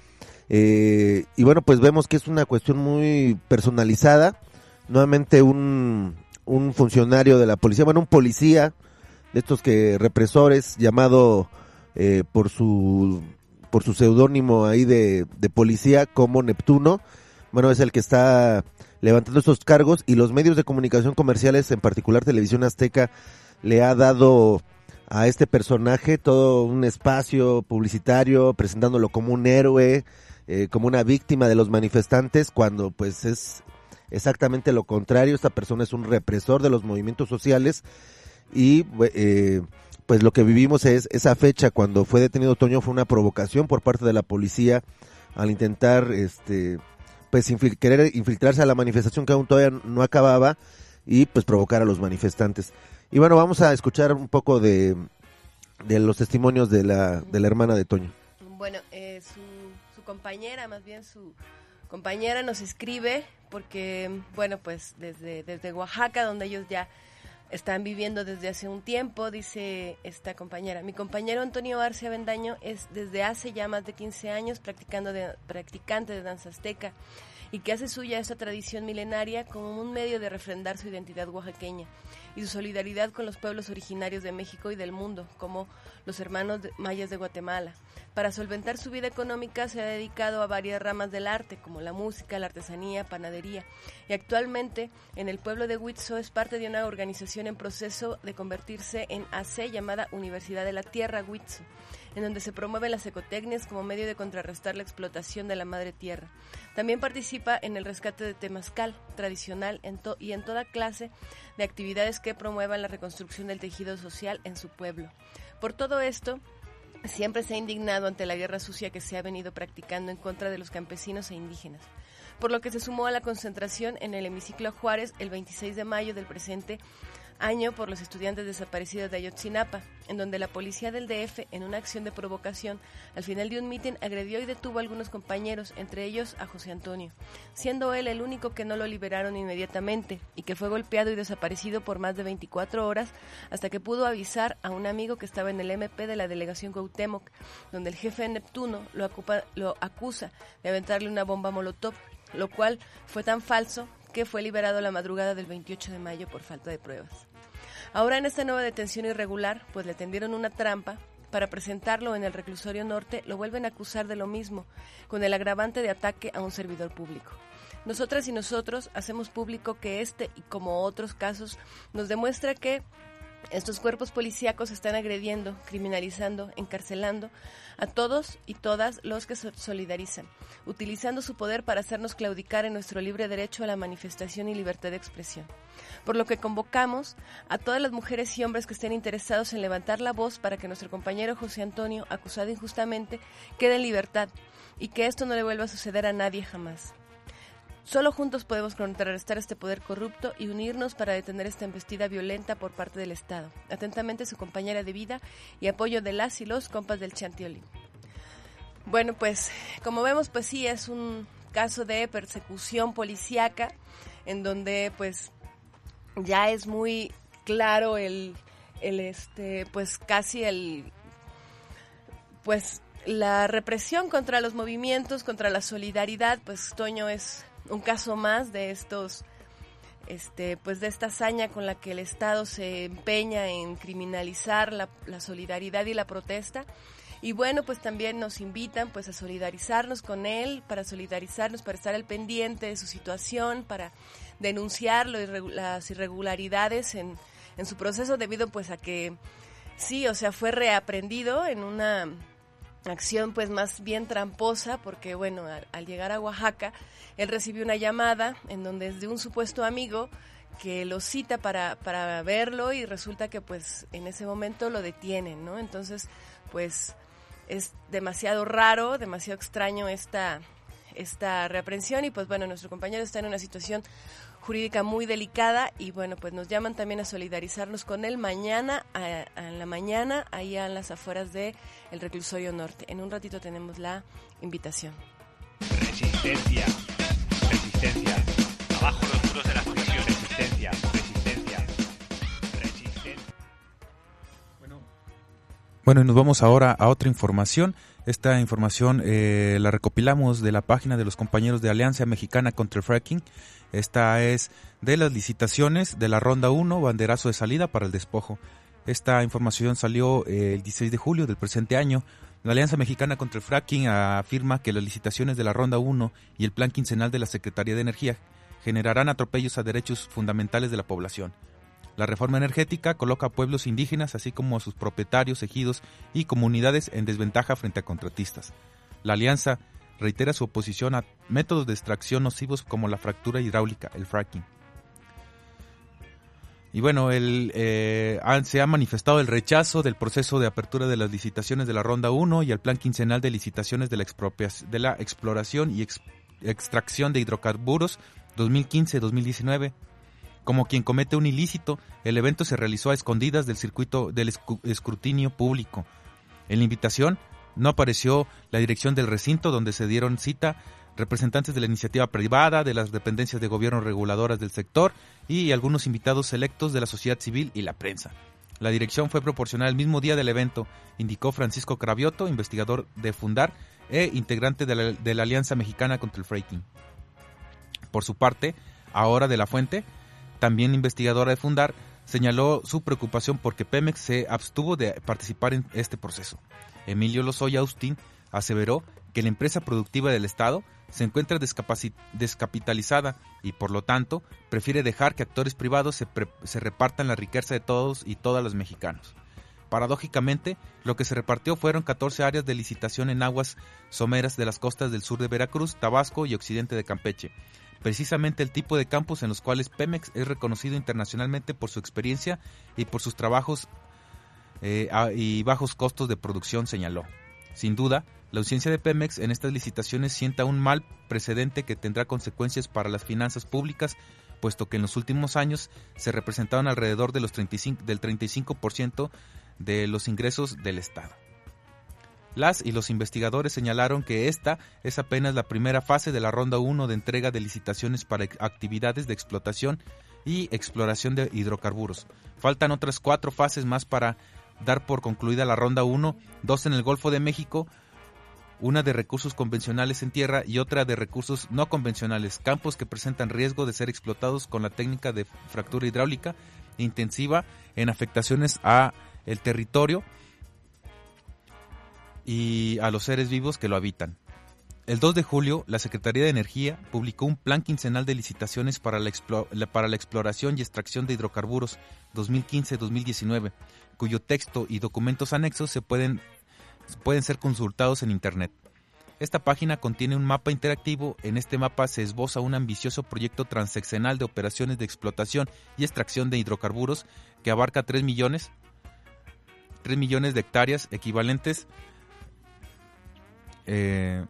eh, y bueno, pues vemos que es una cuestión muy personalizada, nuevamente un, un funcionario de la policía, bueno, un policía de estos que represores llamado eh, por su por su seudónimo ahí de, de policía como Neptuno, bueno, es el que está levantando estos cargos y los medios de comunicación comerciales, en particular Televisión Azteca, le ha dado a este personaje todo un espacio publicitario, presentándolo como un héroe, eh, como una víctima de los manifestantes, cuando pues es exactamente lo contrario. Esta persona es un represor de los movimientos sociales y eh, pues lo que vivimos es esa fecha cuando fue detenido Toño fue una provocación por parte de la policía al intentar este pues infil- querer infiltrarse a la manifestación que aún todavía no acababa y pues provocar a los manifestantes. Y bueno, vamos a escuchar un poco de, de los testimonios de la, de la hermana de Toño. Bueno, eh, su, su compañera, más bien su compañera nos escribe porque, bueno, pues desde, desde Oaxaca, donde ellos ya están viviendo desde hace un tiempo, dice esta compañera. Mi compañero Antonio Arce Avendaño es desde hace ya más de quince años practicando de, practicante de danza azteca y que hace suya esta tradición milenaria como un medio de refrendar su identidad oaxaqueña y su solidaridad con los pueblos originarios de México y del mundo, como los hermanos de, mayas de Guatemala. Para solventar su vida económica se ha dedicado a varias ramas del arte, como la música, la artesanía, panadería, y actualmente en el pueblo de Huitzo es parte de una organización en proceso de convertirse en A C llamada Universidad de la Tierra Huitzo, en donde se promueven las ecotecnias como medio de contrarrestar la explotación de la madre tierra. También participa en el rescate de temazcal tradicional en to- y en toda clase de actividades que promuevan la reconstrucción del tejido social en su pueblo. Por todo esto, siempre se ha indignado ante la guerra sucia que se ha venido practicando en contra de los campesinos e indígenas, por lo que se sumó a la concentración en el hemiciclo Juárez el veintiséis de mayo del presente año por los estudiantes desaparecidos de Ayotzinapa, en donde la policía del D F, en una acción de provocación, al final de un mitin agredió y detuvo a algunos compañeros, entre ellos a José Antonio, siendo él el único que no lo liberaron inmediatamente y que fue golpeado y desaparecido por más de veinticuatro horas hasta que pudo avisar a un amigo que estaba en el M P de la delegación Cuauhtémoc, donde el jefe Neptuno lo, ocupa, lo acusa de aventarle una bomba molotov, lo cual fue tan falso que fue liberado la madrugada del veintiocho de mayo por falta de pruebas. Ahora en esta nueva detención irregular, pues le tendieron una trampa, para presentarlo en el reclusorio norte, lo vuelven a acusar de lo mismo, con el agravante de ataque a un servidor público. Nosotras y nosotros hacemos público que este, y como otros casos, nos demuestra que Estos cuerpos policíacos están agrediendo, criminalizando, encarcelando a todos y todas los que se solidarizan, utilizando su poder para hacernos claudicar en nuestro libre derecho a la manifestación y libertad de expresión. Por lo que convocamos a todas las mujeres y hombres que estén interesados en levantar la voz para que nuestro compañero José Antonio, acusado injustamente, quede en libertad y que esto no le vuelva a suceder a nadie jamás. Solo juntos podemos contrarrestar este poder corrupto y unirnos para detener esta embestida violenta por parte del Estado. Atentamente, su compañera de vida y apoyo de las y los compas del Chantiolín. Bueno, pues, como vemos, pues sí, es un caso de persecución policíaca, en donde, pues, ya es muy claro el, el este, pues, casi el, pues, la represión contra los movimientos, contra la solidaridad. Pues Toño es un caso más de estos, este, pues de esta hazaña con la que el Estado se empeña en criminalizar la, la solidaridad y la protesta. Y bueno, pues también nos invitan pues a solidarizarnos con él, para solidarizarnos, para estar al pendiente de su situación, para denunciar lo irregu- las irregularidades en, en su proceso, debido pues a que sí, o sea, fue reaprendido en una acción pues más bien tramposa, porque bueno, al, al llegar a Oaxaca, él recibió una llamada en donde es de un supuesto amigo que lo cita para, para verlo, y resulta que pues en ese momento lo detienen, ¿no? Entonces pues es demasiado raro, demasiado extraño esta, esta reaprensión, y pues bueno, nuestro compañero está en una situación jurídica muy delicada, y bueno, pues nos llaman también a solidarizarnos con él mañana, a, a en la mañana, ahí en las afueras de el Reclusorio Norte. En un ratito tenemos la invitación. Resistencia, resistencia, abajo los muros de la prisión, resistencia, resistencia, resistencia. Bueno, y nos vamos ahora a otra información. Esta información eh, la recopilamos de la página de los compañeros de Alianza Mexicana contra el Fracking. Esta es de las licitaciones de la Ronda uno, banderazo de salida para el despojo. Esta información salió eh, el dieciséis de julio del presente año. La Alianza Mexicana contra el Fracking afirma que las licitaciones de la Ronda uno y el plan quincenal de la Secretaría de Energía generarán atropellos a derechos fundamentales de la población. La reforma energética coloca a pueblos indígenas, así como a sus propietarios, ejidos y comunidades en desventaja frente a contratistas. La alianza reitera su oposición a métodos de extracción nocivos como la fractura hidráulica, el fracking. Y bueno, el, eh, se ha manifestado el rechazo del proceso de apertura de las licitaciones de la Ronda uno y el plan quincenal de licitaciones de la, de la exploración y ex, extracción de hidrocarburos dos mil quince a dos mil diecinueve. Como quien comete un ilícito, el evento se realizó a escondidas del circuito del escrutinio público. En la invitación no apareció la dirección del recinto donde se dieron cita representantes de la iniciativa privada, de las dependencias de gobierno reguladoras del sector y algunos invitados selectos de la sociedad civil y la prensa. La dirección fue proporcionada el mismo día del evento, indicó Francisco Cravioto, investigador de Fundar e integrante de la, de la Alianza Mexicana contra el Fracking. Por su parte, Ahora de la Fuente, también investigadora de Fundar, señaló su preocupación porque Pemex se abstuvo de participar en este proceso. Emilio Lozoya Austin aseveró que la empresa productiva del Estado se encuentra descapitalizada y por lo tanto prefiere dejar que actores privados se, pre- se repartan la riqueza de todos y todas los mexicanos. Paradójicamente, lo que se repartió fueron catorce áreas de licitación en aguas someras de las costas del sur de Veracruz, Tabasco y occidente de Campeche. Precisamente el tipo de campos en los cuales Pemex es reconocido internacionalmente por su experiencia y por sus trabajos eh, a, y bajos costos de producción, señaló. Sin duda, la ausencia de Pemex en estas licitaciones sienta un mal precedente que tendrá consecuencias para las finanzas públicas, puesto que en los últimos años se representaron alrededor de los treinta y cinco, del treinta y cinco por ciento de los ingresos del Estado. Las y los investigadores señalaron que esta es apenas la primera fase de la Ronda uno de entrega de licitaciones para actividades de explotación y exploración de hidrocarburos. Faltan otras cuatro fases más para dar por concluida la Ronda uno, dos en el Golfo de México, una de recursos convencionales en tierra y otra de recursos no convencionales, campos que presentan riesgo de ser explotados con la técnica de fractura hidráulica intensiva en afectaciones a el territorio y a los seres vivos que lo habitan. el dos de julio, la Secretaría de Energía publicó un plan quincenal de licitaciones para la, explo- para la exploración y extracción de hidrocarburos dos mil quince a dos mil diecinueve, cuyo texto y documentos anexos se pueden, pueden ser consultados en Internet. Esta página contiene un mapa interactivo. En este mapa se esboza un ambicioso proyecto transeccional de operaciones de explotación y extracción de hidrocarburos que abarca tres millones, tres millones de hectáreas equivalentes eh,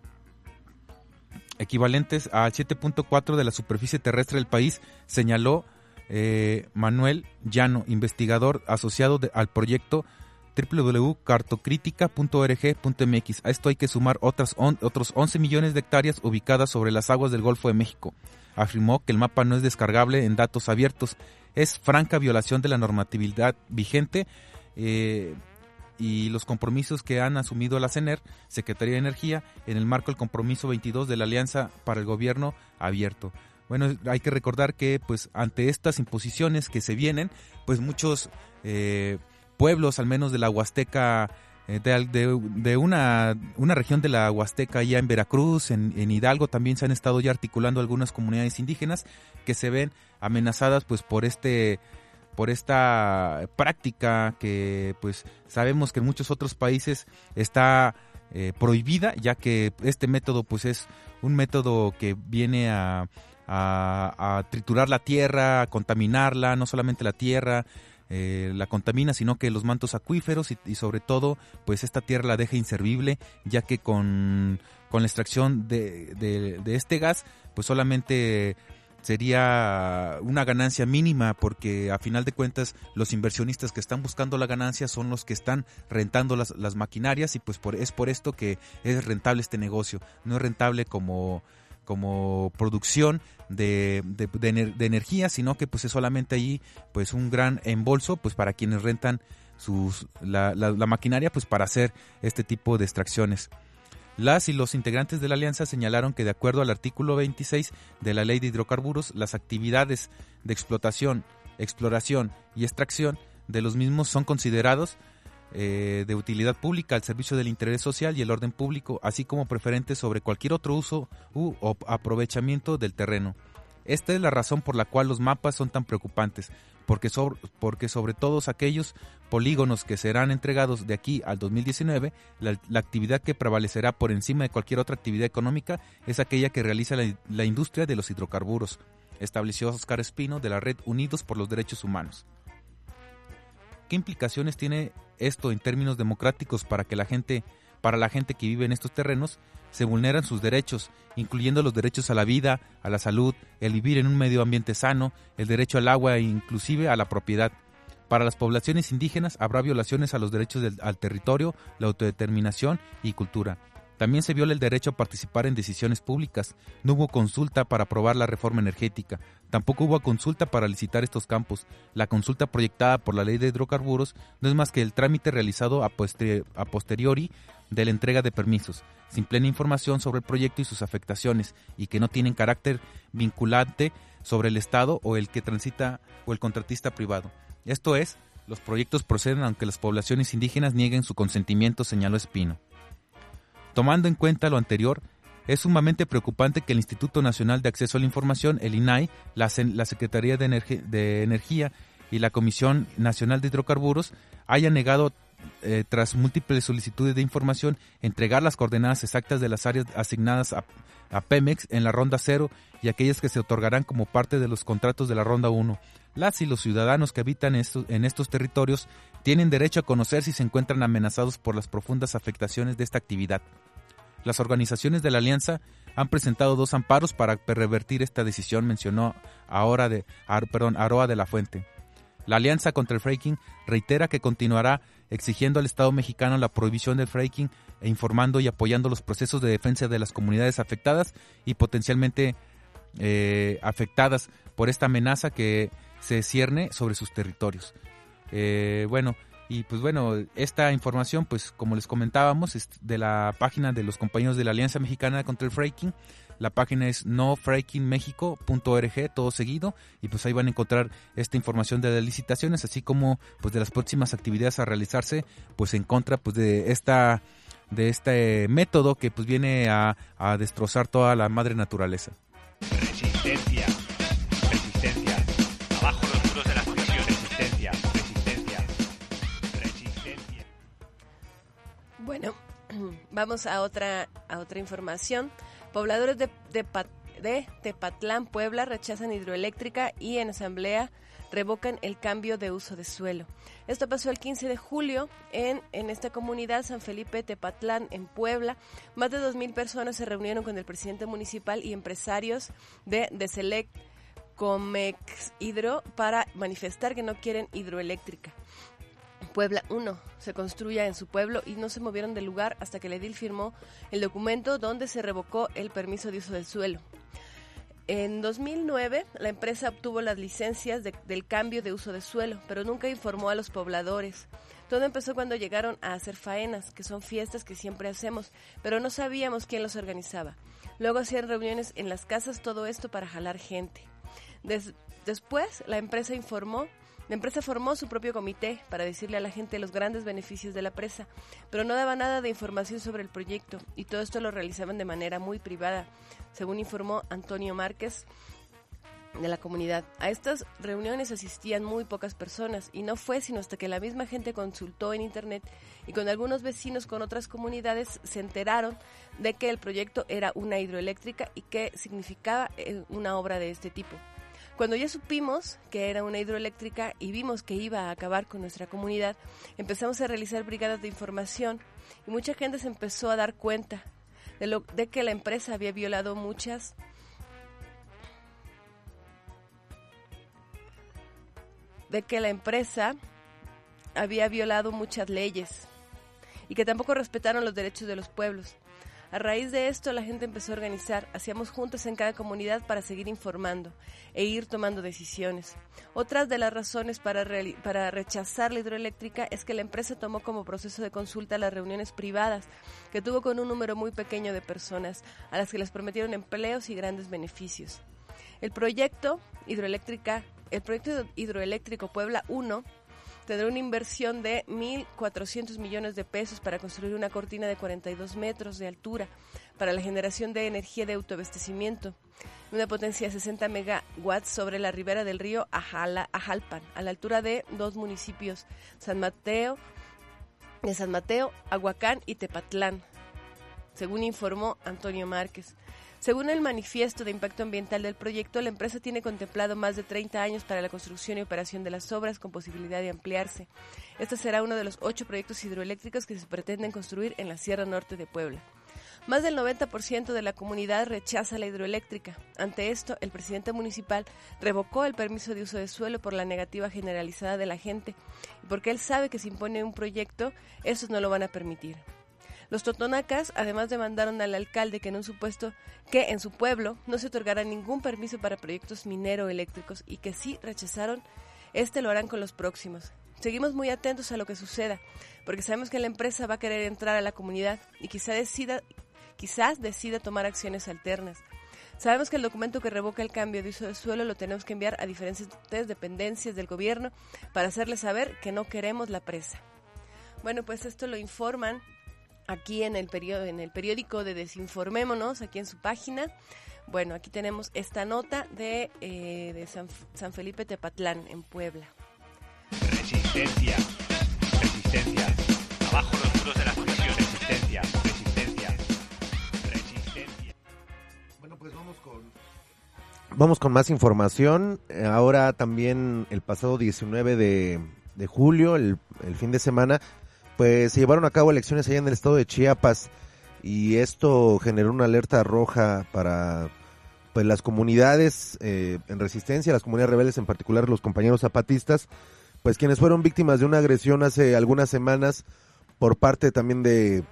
equivalentes al siete punto cuatro de la superficie terrestre del país, señaló eh, Manuel Llano, investigador asociado de, al proyecto doble u doble u doble u punto cartocritica punto org punto m x. A esto hay que sumar otras on, otros once millones de hectáreas ubicadas sobre las aguas del Golfo de México. Afirmó que el mapa no es descargable en datos abiertos, es franca violación de la normatividad vigente eh, y los compromisos que han asumido la CENER, Secretaría de Energía, en el marco del compromiso veintidós de la Alianza para el Gobierno Abierto. Bueno, hay que recordar que pues ante estas imposiciones que se vienen, pues muchos eh, pueblos, al menos de la Huasteca, eh, de, de, de una, una región de la Huasteca, ya en Veracruz, en, en Hidalgo, también se han estado ya articulando algunas comunidades indígenas que se ven amenazadas pues por este por esta práctica que pues sabemos que en muchos otros países está eh, prohibida, ya que este método pues es un método que viene a, a, a triturar la tierra, a contaminarla, no solamente la tierra, Eh, la contamina, sino que los mantos acuíferos y, y sobre todo pues esta tierra la deja inservible, ya que con, con la extracción de, de, de este gas pues solamente sería una ganancia mínima, porque a final de cuentas los inversionistas que están buscando la ganancia son los que están rentando las, las maquinarias, y pues por, es por esto que es rentable este negocio. No es rentable como como producción de, de, de, de energía, sino que pues es solamente ahí pues un gran embolso pues para quienes rentan sus la, la, la maquinaria pues para hacer este tipo de extracciones. Las y los integrantes de la alianza señalaron que de acuerdo al artículo veintiséis de la Ley de Hidrocarburos, las actividades de explotación, exploración y extracción de los mismos son considerados Eh, de utilidad pública al servicio del interés social y el orden público, así como preferentes sobre cualquier otro uso u o aprovechamiento del terreno. Esta es la razón por la cual los mapas son tan preocupantes, porque sobre, porque sobre todos aquellos polígonos que serán entregados de aquí al dos mil diecinueve, la, la actividad que prevalecerá por encima de cualquier otra actividad económica es aquella que realiza la, la industria de los hidrocarburos, estableció Óscar Espino de la Red Unidos por los Derechos Humanos. ¿Qué implicaciones tiene esto en términos democráticos para que la gente, para la gente que vive en estos terrenos? Se vulneran sus derechos, incluyendo los derechos a la vida, a la salud, el vivir en un medio ambiente sano, el derecho al agua e inclusive a la propiedad. Para las poblaciones indígenas habrá violaciones a los derechos del, al territorio, la autodeterminación y cultura. También se viola el derecho a participar en decisiones públicas. No hubo consulta para aprobar la reforma energética. Tampoco hubo consulta para licitar estos campos. La consulta proyectada por la Ley de Hidrocarburos no es más que el trámite realizado a, posteriori, a posteriori de la entrega de permisos, sin plena información sobre el proyecto y sus afectaciones, y que no tienen carácter vinculante sobre el Estado o el que transita o el contratista privado. Esto es, los proyectos proceden aunque las poblaciones indígenas nieguen su consentimiento, señaló Espino. Tomando en cuenta lo anterior, es sumamente preocupante que el Instituto Nacional de Acceso a la Información, el I N A I, la, la Secretaría de, Energi- de Energía y la Comisión Nacional de Hidrocarburos hayan negado, eh, tras múltiples solicitudes de información, entregar las coordenadas exactas de las áreas asignadas a, a Pemex en la Ronda cero y aquellas que se otorgarán como parte de los contratos de la Ronda uno. Las y los ciudadanos que habitan estos, en estos territorios tienen derecho a conocer si se encuentran amenazados por las profundas afectaciones de esta actividad. Las organizaciones de la Alianza han presentado dos amparos para revertir esta decisión, mencionó ahora de, Ar, perdón, Aroa de la Fuente. La Alianza contra el Fracking reitera que continuará exigiendo al Estado mexicano la prohibición del fracking e informando y apoyando los procesos de defensa de las comunidades afectadas y potencialmente eh, afectadas por esta amenaza que se cierne sobre sus territorios. Eh, bueno, y pues bueno, esta información, pues como les comentábamos, es de la página de los compañeros de la Alianza Mexicana contra el Fracking. La página es no fracking mexico punto org, todo seguido, y pues ahí van a encontrar esta información de las licitaciones, así como pues de las próximas actividades a realizarse, pues en contra pues de esta de este método que pues viene a, a destrozar toda la madre naturaleza. Resistencia, resistencia, abajo los muros de la fundación, resistencia, resistencia, resistencia. Bueno, vamos a otra a otra información. Pobladores de, de, de Tepatlán, Puebla, rechazan hidroeléctrica y en asamblea revocan el cambio de uso de suelo. Esto pasó el quince de julio en, en esta comunidad, San Felipe Tepatlán, en Puebla. Más de dos mil personas se reunieron con el presidente municipal y empresarios de Deselec, Comex Hidro, para manifestar que no quieren hidroeléctrica. Puebla uno se construya en su pueblo y no se movieron del lugar hasta que el edil firmó el documento donde se revocó el permiso de uso del suelo. En dos mil nueve, la empresa obtuvo las licencias de, del cambio de uso de suelo, pero nunca informó a los pobladores. Todo empezó cuando llegaron a hacer faenas, que son fiestas que siempre hacemos, pero no sabíamos quién los organizaba. Luego hacían reuniones en las casas, todo esto para jalar gente. Des, después, la empresa informó La empresa formó su propio comité para decirle a la gente los grandes beneficios de la presa, pero no daba nada de información sobre el proyecto y todo esto lo realizaban de manera muy privada, según informó Antonio Márquez de la comunidad. A estas reuniones asistían muy pocas personas y no fue sino hasta que la misma gente consultó en internet y con algunos vecinos con otras comunidades se enteraron de que el proyecto era una hidroeléctrica y que significaba una obra de este tipo. Cuando ya supimos que era una hidroeléctrica y vimos que iba a acabar con nuestra comunidad, empezamos a realizar brigadas de información y mucha gente se empezó a dar cuenta de, lo, de que la empresa había violado muchas de que la empresa había violado muchas leyes y que tampoco respetaron los derechos de los pueblos. A raíz de esto, la gente empezó a organizar, hacíamos juntas en cada comunidad para seguir informando e ir tomando decisiones. Otras de las razones para, reali- para rechazar la hidroeléctrica es que la empresa tomó como proceso de consulta las reuniones privadas, que tuvo con un número muy pequeño de personas, a las que les prometieron empleos y grandes beneficios. El proyecto hidroeléctrica, el proyecto hidroeléctrico Puebla uno tendrá una inversión de mil cuatrocientos millones de pesos para construir una cortina de cuarenta y dos metros de altura para la generación de energía de autoabastecimiento, una potencia de sesenta megawatts sobre la ribera del río Ajala, Ajalpan, a la altura de dos municipios, San Mateo, de San Mateo, Aguacán y Tepatlán, según informó Antonio Márquez. Según el manifiesto de impacto ambiental del proyecto, la empresa tiene contemplado más de treinta años para la construcción y operación de las obras con posibilidad de ampliarse. Este será uno de los ocho proyectos hidroeléctricos que se pretenden construir en la Sierra Norte de Puebla. Más del noventa por ciento de la comunidad rechaza la hidroeléctrica. Ante esto, el presidente municipal revocó el permiso de uso de suelo por la negativa generalizada de la gente y porque él sabe que si impone un proyecto, esos no lo van a permitir. Los totonacas además demandaron al alcalde que en un supuesto que en su pueblo no se otorgará ningún permiso para proyectos minero-eléctricos y que si rechazaron, este lo harán con los próximos. Seguimos muy atentos a lo que suceda, porque sabemos que la empresa va a querer entrar a la comunidad y quizá decida, quizás decida tomar acciones alternas. Sabemos que el documento que revoca el cambio de uso de suelo lo tenemos que enviar a diferentes dependencias del gobierno para hacerles saber que no queremos la presa. Bueno, pues esto lo informan aquí en el periódico, en el periódico de Desinformémonos, aquí en su página. Bueno, aquí tenemos esta nota de, eh, de San, San Felipe Tepatlán, en Puebla. Resistencia, resistencia, abajo los muros de la fundación, resistencia, resistencia, resistencia. Bueno, pues vamos con... Vamos con más información. Ahora también el pasado diecinueve de, de julio, el, el fin de semana, pues se llevaron a cabo elecciones allá en el estado de Chiapas y esto generó una alerta roja para pues las comunidades eh, en resistencia, las comunidades rebeldes, en particular los compañeros zapatistas, pues quienes fueron víctimas de una agresión hace algunas semanas por parte también de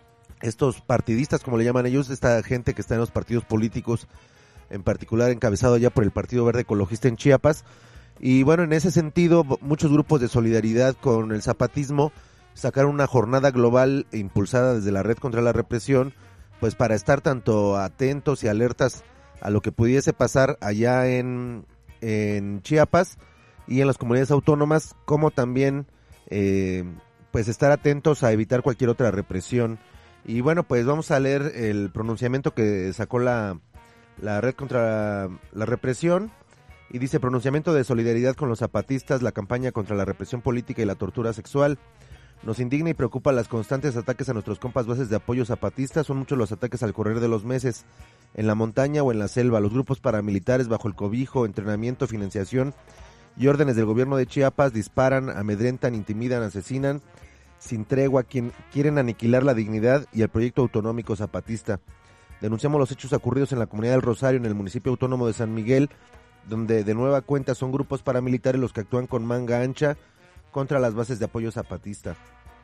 estos partidistas, como le llaman ellos, esta gente que está en los partidos políticos, en particular encabezado ya por el Partido Verde Ecologista en Chiapas. Y bueno, en ese sentido, muchos grupos de solidaridad con el zapatismo sacaron una jornada global impulsada desde la Red contra la Represión, pues para estar tanto atentos y alertas a lo que pudiese pasar allá en, en Chiapas y en las comunidades autónomas, como también eh, pues estar atentos a evitar cualquier otra represión Y bueno, pues vamos a leer el pronunciamiento que sacó la, la Red contra la Represión. Y dice: pronunciamiento de solidaridad con los zapatistas, la campaña contra la represión política y la tortura sexual. Nos indigna y preocupa las constantes ataques a nuestros compas bases de apoyo zapatistas. Son muchos los ataques al correr de los meses, en la montaña o en la selva. Los grupos paramilitares, bajo el cobijo, entrenamiento, financiación y órdenes del gobierno de Chiapas, disparan, amedrentan, intimidan, asesinan sin tregua quien quieren aniquilar la dignidad y el proyecto autonómico zapatista. Denunciamos los hechos ocurridos en la comunidad del Rosario, en el municipio autónomo de San Miguel, donde de nueva cuenta son grupos paramilitares los que actúan con manga ancha contra las bases de apoyo zapatista.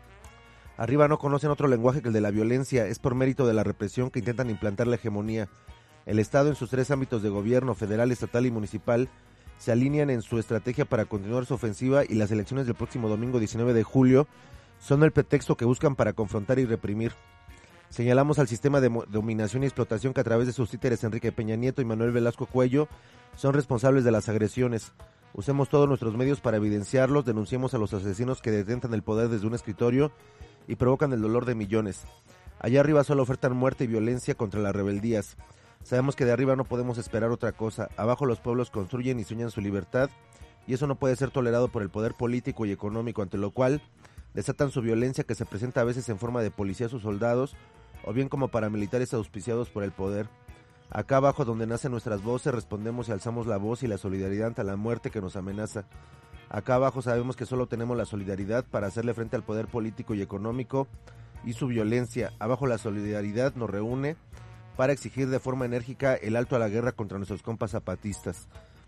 Arriba no conocen otro lenguaje que el de la violencia. Es por mérito de la represión que intentan implantar la hegemonía. El Estado en sus tres ámbitos de gobierno, federal, estatal y municipal, se alinean en su estrategia para continuar su ofensiva, y las elecciones del próximo domingo diecinueve de julio son el pretexto que buscan para confrontar y reprimir. Señalamos al sistema de dominación y explotación que a través de sus títeres Enrique Peña Nieto y Manuel Velasco Cuello son responsables de las agresiones. Usemos todos nuestros medios para evidenciarlos, denunciemos a los asesinos que detentan el poder desde un escritorio y provocan el dolor de millones. Allá arriba solo ofertan muerte y violencia contra las rebeldías. Sabemos que de arriba no podemos esperar otra cosa. Abajo los pueblos construyen y sueñan su libertad, y eso no puede ser tolerado por el poder político y económico, ante lo cual desatan su violencia, que se presenta a veces en forma de policías o soldados, o bien como paramilitares auspiciados por el poder. Acá abajo, donde nacen nuestras voces, respondemos y alzamos la voz y la solidaridad ante la muerte que nos amenaza. Acá abajo sabemos que solo tenemos la solidaridad para hacerle frente al poder político y económico y su violencia. Abajo la solidaridad nos reúne para exigir de forma enérgica el alto a la guerra contra nuestros compas zapatistas.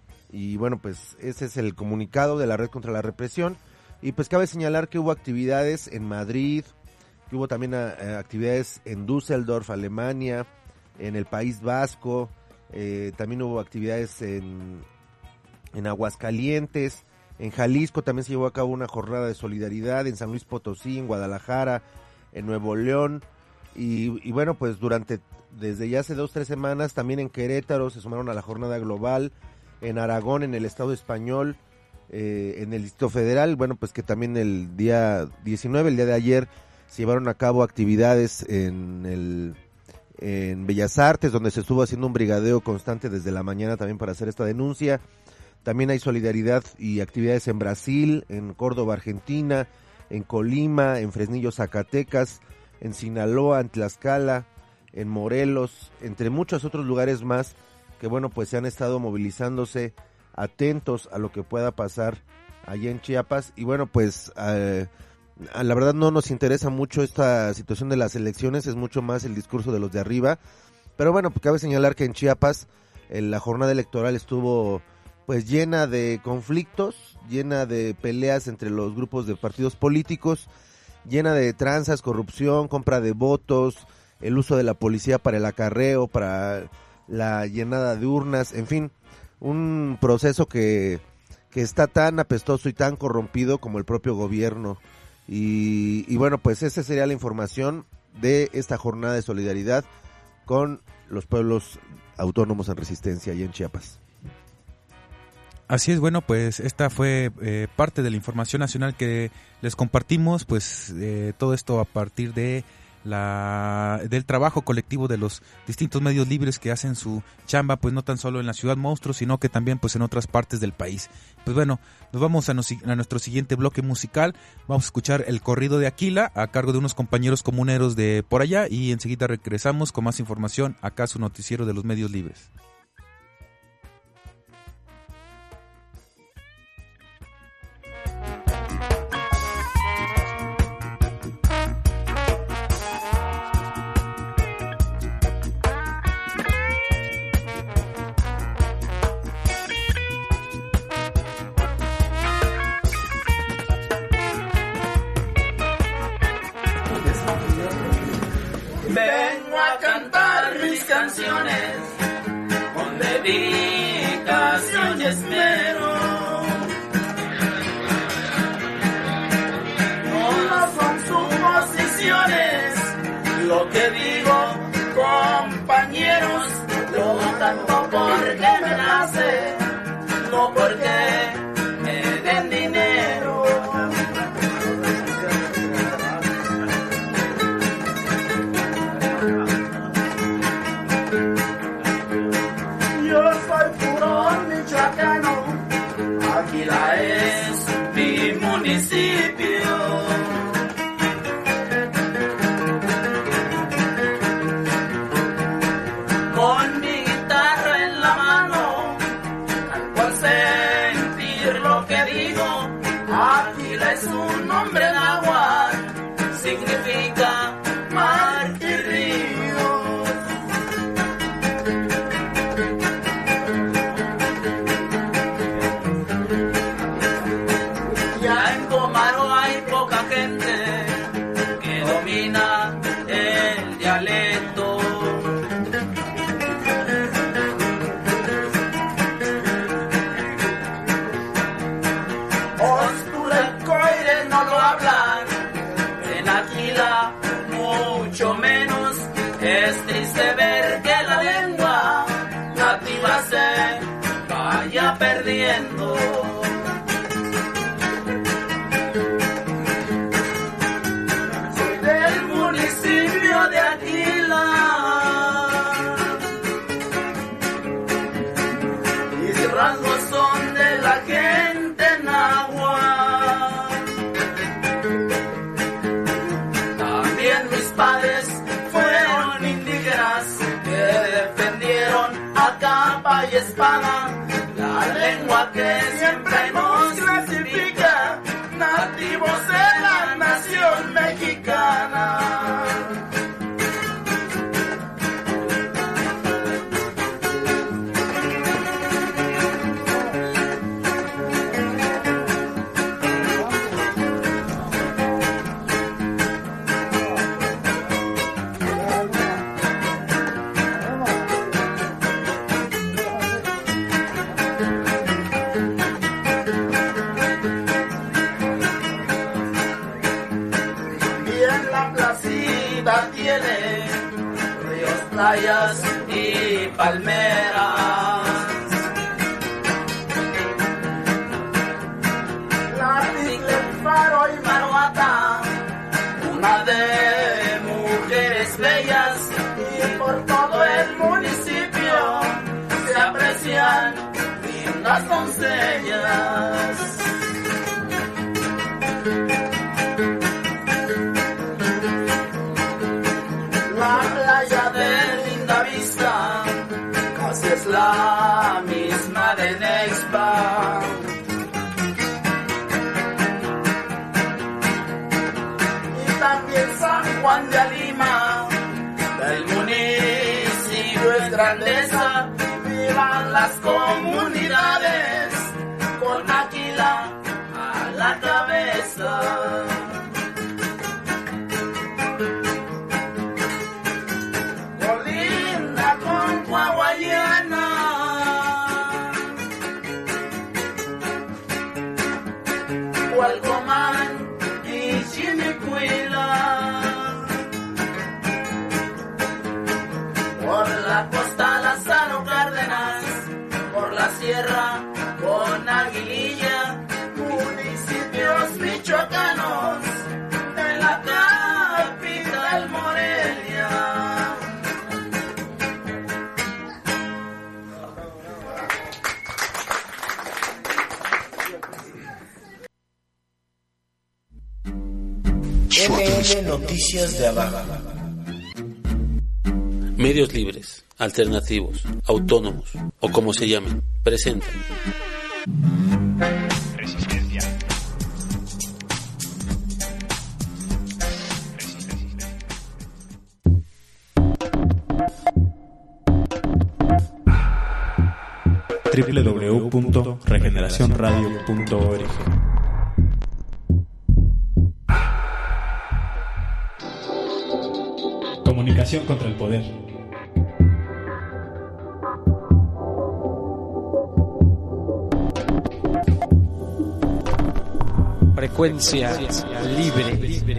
Y bueno, pues ese es el comunicado de la Red contra la Represión. Y pues cabe señalar que hubo actividades en Madrid, que hubo también uh, actividades en Düsseldorf, Alemania, en el País Vasco, eh, también hubo actividades en, en Aguascalientes, en Jalisco también se llevó a cabo una jornada de solidaridad, en San Luis Potosí, en Guadalajara, en Nuevo León, y, y bueno, pues durante, desde ya hace dos, tres semanas, también en Querétaro se sumaron a la jornada global, en Aragón, en el Estado español, eh, en el Distrito Federal, bueno, pues que también el día diecinueve, el día de ayer, se llevaron a cabo actividades en el en Bellas Artes, donde se estuvo haciendo un brigadeo constante desde la mañana también para hacer esta denuncia. También hay solidaridad y actividades en Brasil, en Córdoba, Argentina, en Colima, en Fresnillo, Zacatecas, en Sinaloa, en Tlaxcala, en Morelos, entre muchos otros lugares más que bueno, pues se han estado movilizándose, atentos a lo que pueda pasar allá en Chiapas. Y bueno, pues eh, la verdad no nos interesa mucho esta situación de las elecciones, es mucho más el discurso de los de arriba. Pero bueno, pues cabe señalar que en Chiapas eh, la jornada electoral estuvo pues llena de conflictos, llena de peleas entre los grupos de partidos políticos, llena de tranzas, corrupción, compra de votos, el uso de la policía para el acarreo, para la llenada de urnas, en fin, un proceso que, que está tan apestoso y tan corrompido como el propio gobierno. Y, y bueno, pues esa sería la información de esta jornada de solidaridad con los pueblos autónomos en resistencia y en Chiapas. Así es, bueno, pues esta fue eh, parte de la información nacional que les compartimos, pues eh, todo esto a partir de la del trabajo colectivo de los distintos medios libres que hacen su chamba, pues no tan solo en la ciudad monstruo, sino que también pues en otras partes del país. Pues bueno, nos vamos a, nos, a nuestro siguiente bloque musical. Vamos a escuchar el corrido de Aquila a cargo de unos compañeros comuneros de por allá, y enseguida regresamos con más información acá a su noticiero de los medios libres. Vengo a cantar mis canciones con dedicación y esmero. No son suposiciones lo que digo, compañeros, lo tanto porque me nace, no porque me den dinero. Aquila es un nombre náhuatl, significa mar y ríos. Ya en Comaro hay poca gente que domina el dialecto. No lo hablan, en Aquila mucho menos. Es triste ver que la lengua nativa se vaya perdiendo. Soy del municipio de Aquila, mis rasgos son de la gente náhuatl. Mis padres fueron indígenas que defendieron a capa y espada la lengua que siempre nos clasifica, nativos de la nación mexicana. Tiene ríos, playas y palmeras. La Tigre, Faro y Maruata, una de mujeres bellas, y por todo el municipio se aprecian lindas doncellas. La playa de Linda Vista casi es la misma de Nexpa. Y también San Juan de Alima, del municipio es grandeza. Vivan las comunidades con Aquila a la cabeza. Con Guayana, Cualcomán y Chinicuila. Por la costa Lázaro Cárdenas, por la sierra con Aguililla, municipios michoacanos de la capital Morelia. M L Noticias de Abajo. Medios libres, alternativos, autónomos o como se llamen, presentan Resistencia. doble u doble u doble u punto regeneración radio punto org. Comunicación contra el poder. Frecuencia libre.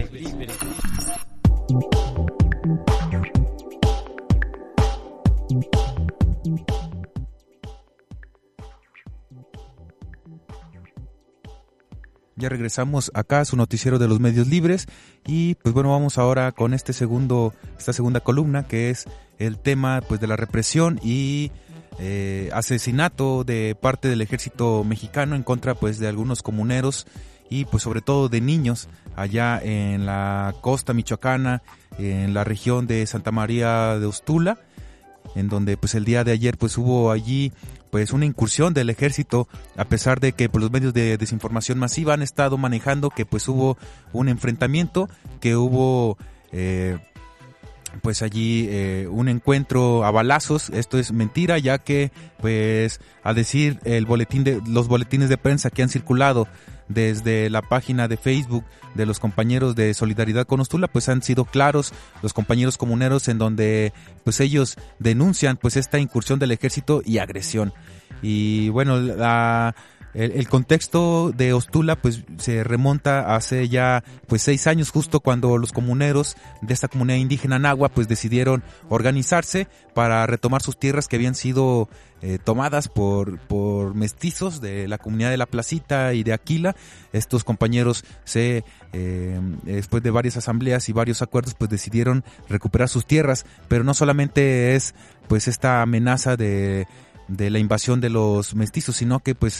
Ya regresamos acá a su noticiero de los medios libres y pues bueno, vamos ahora con este segundo, esta segunda columna que es el tema pues de la represión y eh, asesinato de parte del ejército mexicano en contra pues de algunos comuneros y pues sobre todo de niños allá en la costa michoacana, en la región de Santa María de Ostula, en donde pues el día de ayer pues hubo allí pues una incursión del ejército, a pesar de que pues, los medios de desinformación masiva han estado manejando que pues hubo un enfrentamiento, que hubo eh, pues allí eh, un encuentro a balazos. Esto es mentira, ya que pues a decir el boletín de los boletines de prensa que han circulado desde la página de Facebook de los compañeros de Solidaridad con Ostula, pues han sido claros los compañeros comuneros, en donde pues ellos denuncian pues esta incursión del ejército y agresión. Y bueno, la El, el contexto de Ostula pues se remonta hace ya pues seis años, justo cuando los comuneros de esta comunidad indígena nahua pues decidieron organizarse para retomar sus tierras que habían sido eh, tomadas por, por mestizos de la comunidad de La Placita y de Aquila. Estos compañeros se eh, después de varias asambleas y varios acuerdos pues decidieron recuperar sus tierras, pero no solamente es pues esta amenaza de, de la invasión de los mestizos, sino que pues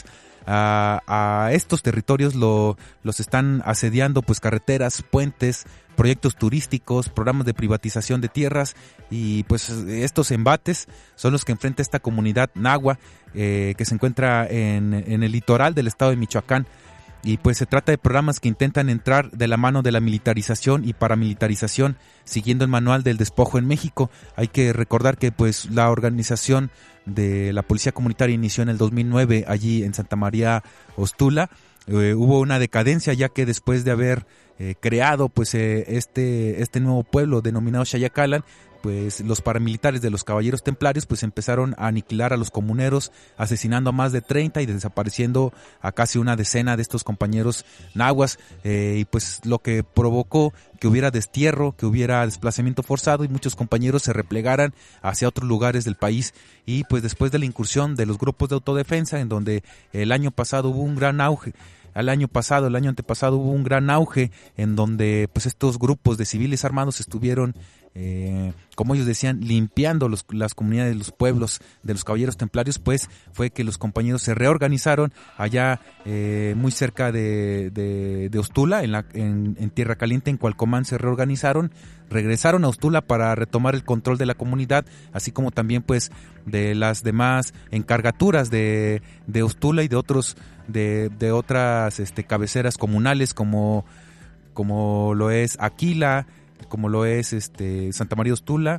A, a estos territorios lo, los están asediando pues carreteras, puentes, proyectos turísticos, programas de privatización de tierras, y pues estos embates son los que enfrenta esta comunidad nahua eh, que se encuentra en, en el litoral del estado de Michoacán. Y pues se trata de programas que intentan entrar de la mano de la militarización y paramilitarización, siguiendo el manual del despojo en México. Hay que recordar que pues la organización de la policía comunitaria inició en el dos mil nueve allí en Santa María Ostula. Eh, hubo una decadencia, ya que después de haber eh, creado pues eh, este este nuevo pueblo denominado Xayacalan, pues los paramilitares de los caballeros templarios pues empezaron a aniquilar a los comuneros, asesinando a más de treinta y desapareciendo a casi una decena de estos compañeros nahuas, eh, y pues lo que provocó que hubiera destierro, que hubiera desplazamiento forzado, y muchos compañeros se replegaran hacia otros lugares del país. Y pues después de la incursión de los grupos de autodefensa, en donde el año pasado hubo un gran auge, al año pasado, el año antepasado hubo un gran auge en donde pues estos grupos de civiles armados estuvieron, eh, como ellos decían, limpiando los, las comunidades de los pueblos de los caballeros templarios, pues fue que los compañeros se reorganizaron allá eh, muy cerca de, de, de Ostula, en, la, en, en Tierra Caliente, en Cualcomán, se reorganizaron, regresaron a Ostula para retomar el control de la comunidad, así como también pues de las demás encargaturas de, de Ostula y de otros de, de otras este, cabeceras comunales, como, como lo es Aquila, como lo es este Santa María Ostula.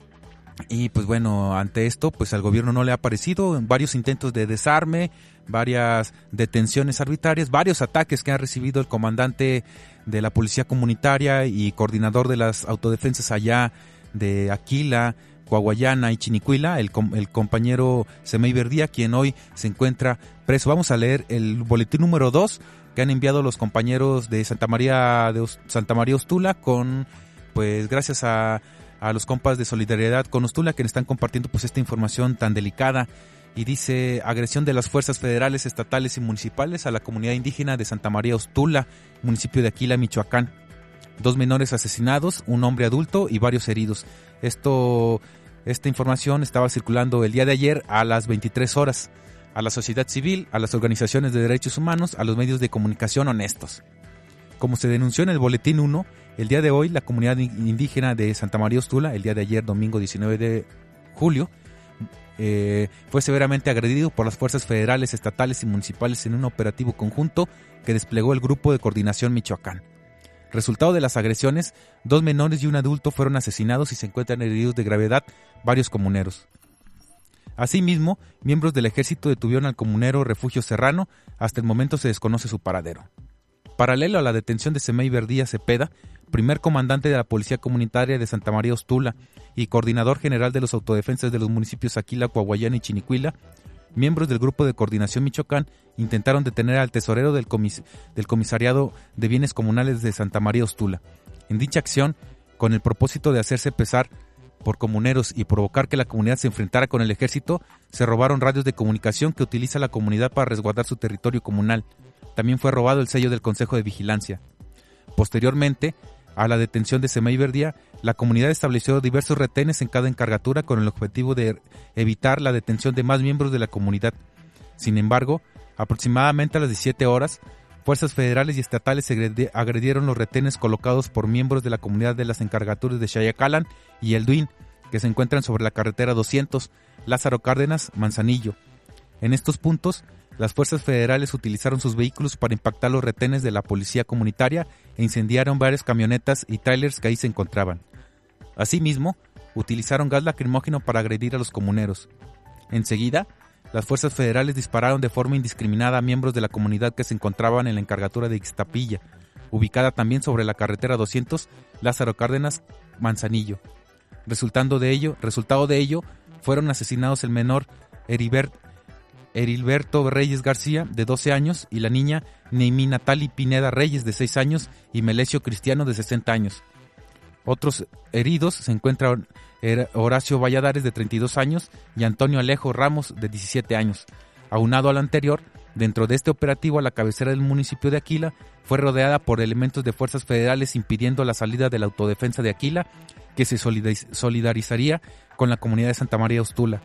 Y pues bueno, ante esto pues al gobierno no le ha parecido, varios intentos de desarme, varias detenciones arbitrarias, varios ataques que ha recibido el comandante de la policía comunitaria y coordinador de las autodefensas allá de Aquila, Coahuayana y Chinicuila, el, el compañero Semey Verdía, quien hoy se encuentra preso. Vamos a leer el boletín número dos que han enviado los compañeros de Santa María de Santa María Ostula, con pues gracias a, a los compas de Solidaridad con Ostula, que están compartiendo pues esta información tan delicada. Y dice: agresión de las fuerzas federales, estatales y municipales a la comunidad indígena de Santa María Ostula, municipio de Aquila, Michoacán. Dos menores asesinados, un hombre adulto y varios heridos. Esto, esta información estaba circulando el día de ayer a las veintitrés horas. A la sociedad civil, a las organizaciones de derechos humanos, a los medios de comunicación honestos. Como se denunció en el boletín uno, el día de hoy la comunidad indígena de Santa María Ostula, el día de ayer, domingo diecinueve de julio, eh, fue severamente agredido por las fuerzas federales, estatales y municipales en un operativo conjunto que desplegó el Grupo de Coordinación Michoacán. Resultado de las agresiones, dos menores y un adulto fueron asesinados y se encuentran heridos de gravedad varios comuneros. Asimismo, miembros del ejército detuvieron al comunero Refugio Serrano. Hasta el momento se desconoce su paradero. Paralelo a la detención de Semey Verdía Cepeda, primer comandante de la Policía Comunitaria de Santa María Ostula y coordinador general de los autodefensas de los municipios Aquila, Coahuayana y Chinicuila, miembros del Grupo de Coordinación Michoacán intentaron detener al tesorero del, comis- del Comisariado de Bienes Comunales de Santa María Ostula. En dicha acción, con el propósito de hacerse pesar por comuneros y provocar que la comunidad se enfrentara con el ejército, se robaron radios de comunicación que utiliza la comunidad para resguardar su territorio comunal. También fue robado el sello del Consejo de Vigilancia. Posteriormente, a la detención de Semey Verdía, la comunidad estableció diversos retenes en cada encargatura con el objetivo de evitar la detención de más miembros de la comunidad. Sin embargo, aproximadamente a las diecisiete horas, fuerzas federales y estatales agredieron los retenes colocados por miembros de la comunidad de las encargaturas de Xayacalan y El Duin, que se encuentran sobre la carretera doscientos, Lázaro Cárdenas, Manzanillo. En estos puntos, las fuerzas federales utilizaron sus vehículos para impactar los retenes de la policía comunitaria e incendiaron varias camionetas y trailers que ahí se encontraban. Asimismo, utilizaron gas lacrimógeno para agredir a los comuneros. Enseguida, las fuerzas federales dispararon de forma indiscriminada a miembros de la comunidad que se encontraban en la encargatura de Ixtapilla, ubicada también sobre la carretera doscientos Lázaro Cárdenas Manzanillo. Resultando de ello, resultado de ello, fueron asesinados el menor Heribert, Herilberto Reyes García, de doce años, y la niña Neimi Natali Pineda Reyes, de seis años, y Melesio Cristiano, de sesenta años. Otros heridos se encuentran Horacio Valladares, de treinta y dos años, y Antonio Alejo Ramos, de diecisiete años. Aunado a lo anterior, dentro de este operativo, a la cabecera del municipio de Aquila fue rodeada por elementos de fuerzas federales impidiendo la salida de la autodefensa de Aquila, que se solidarizaría con la comunidad de Santa María Ustula,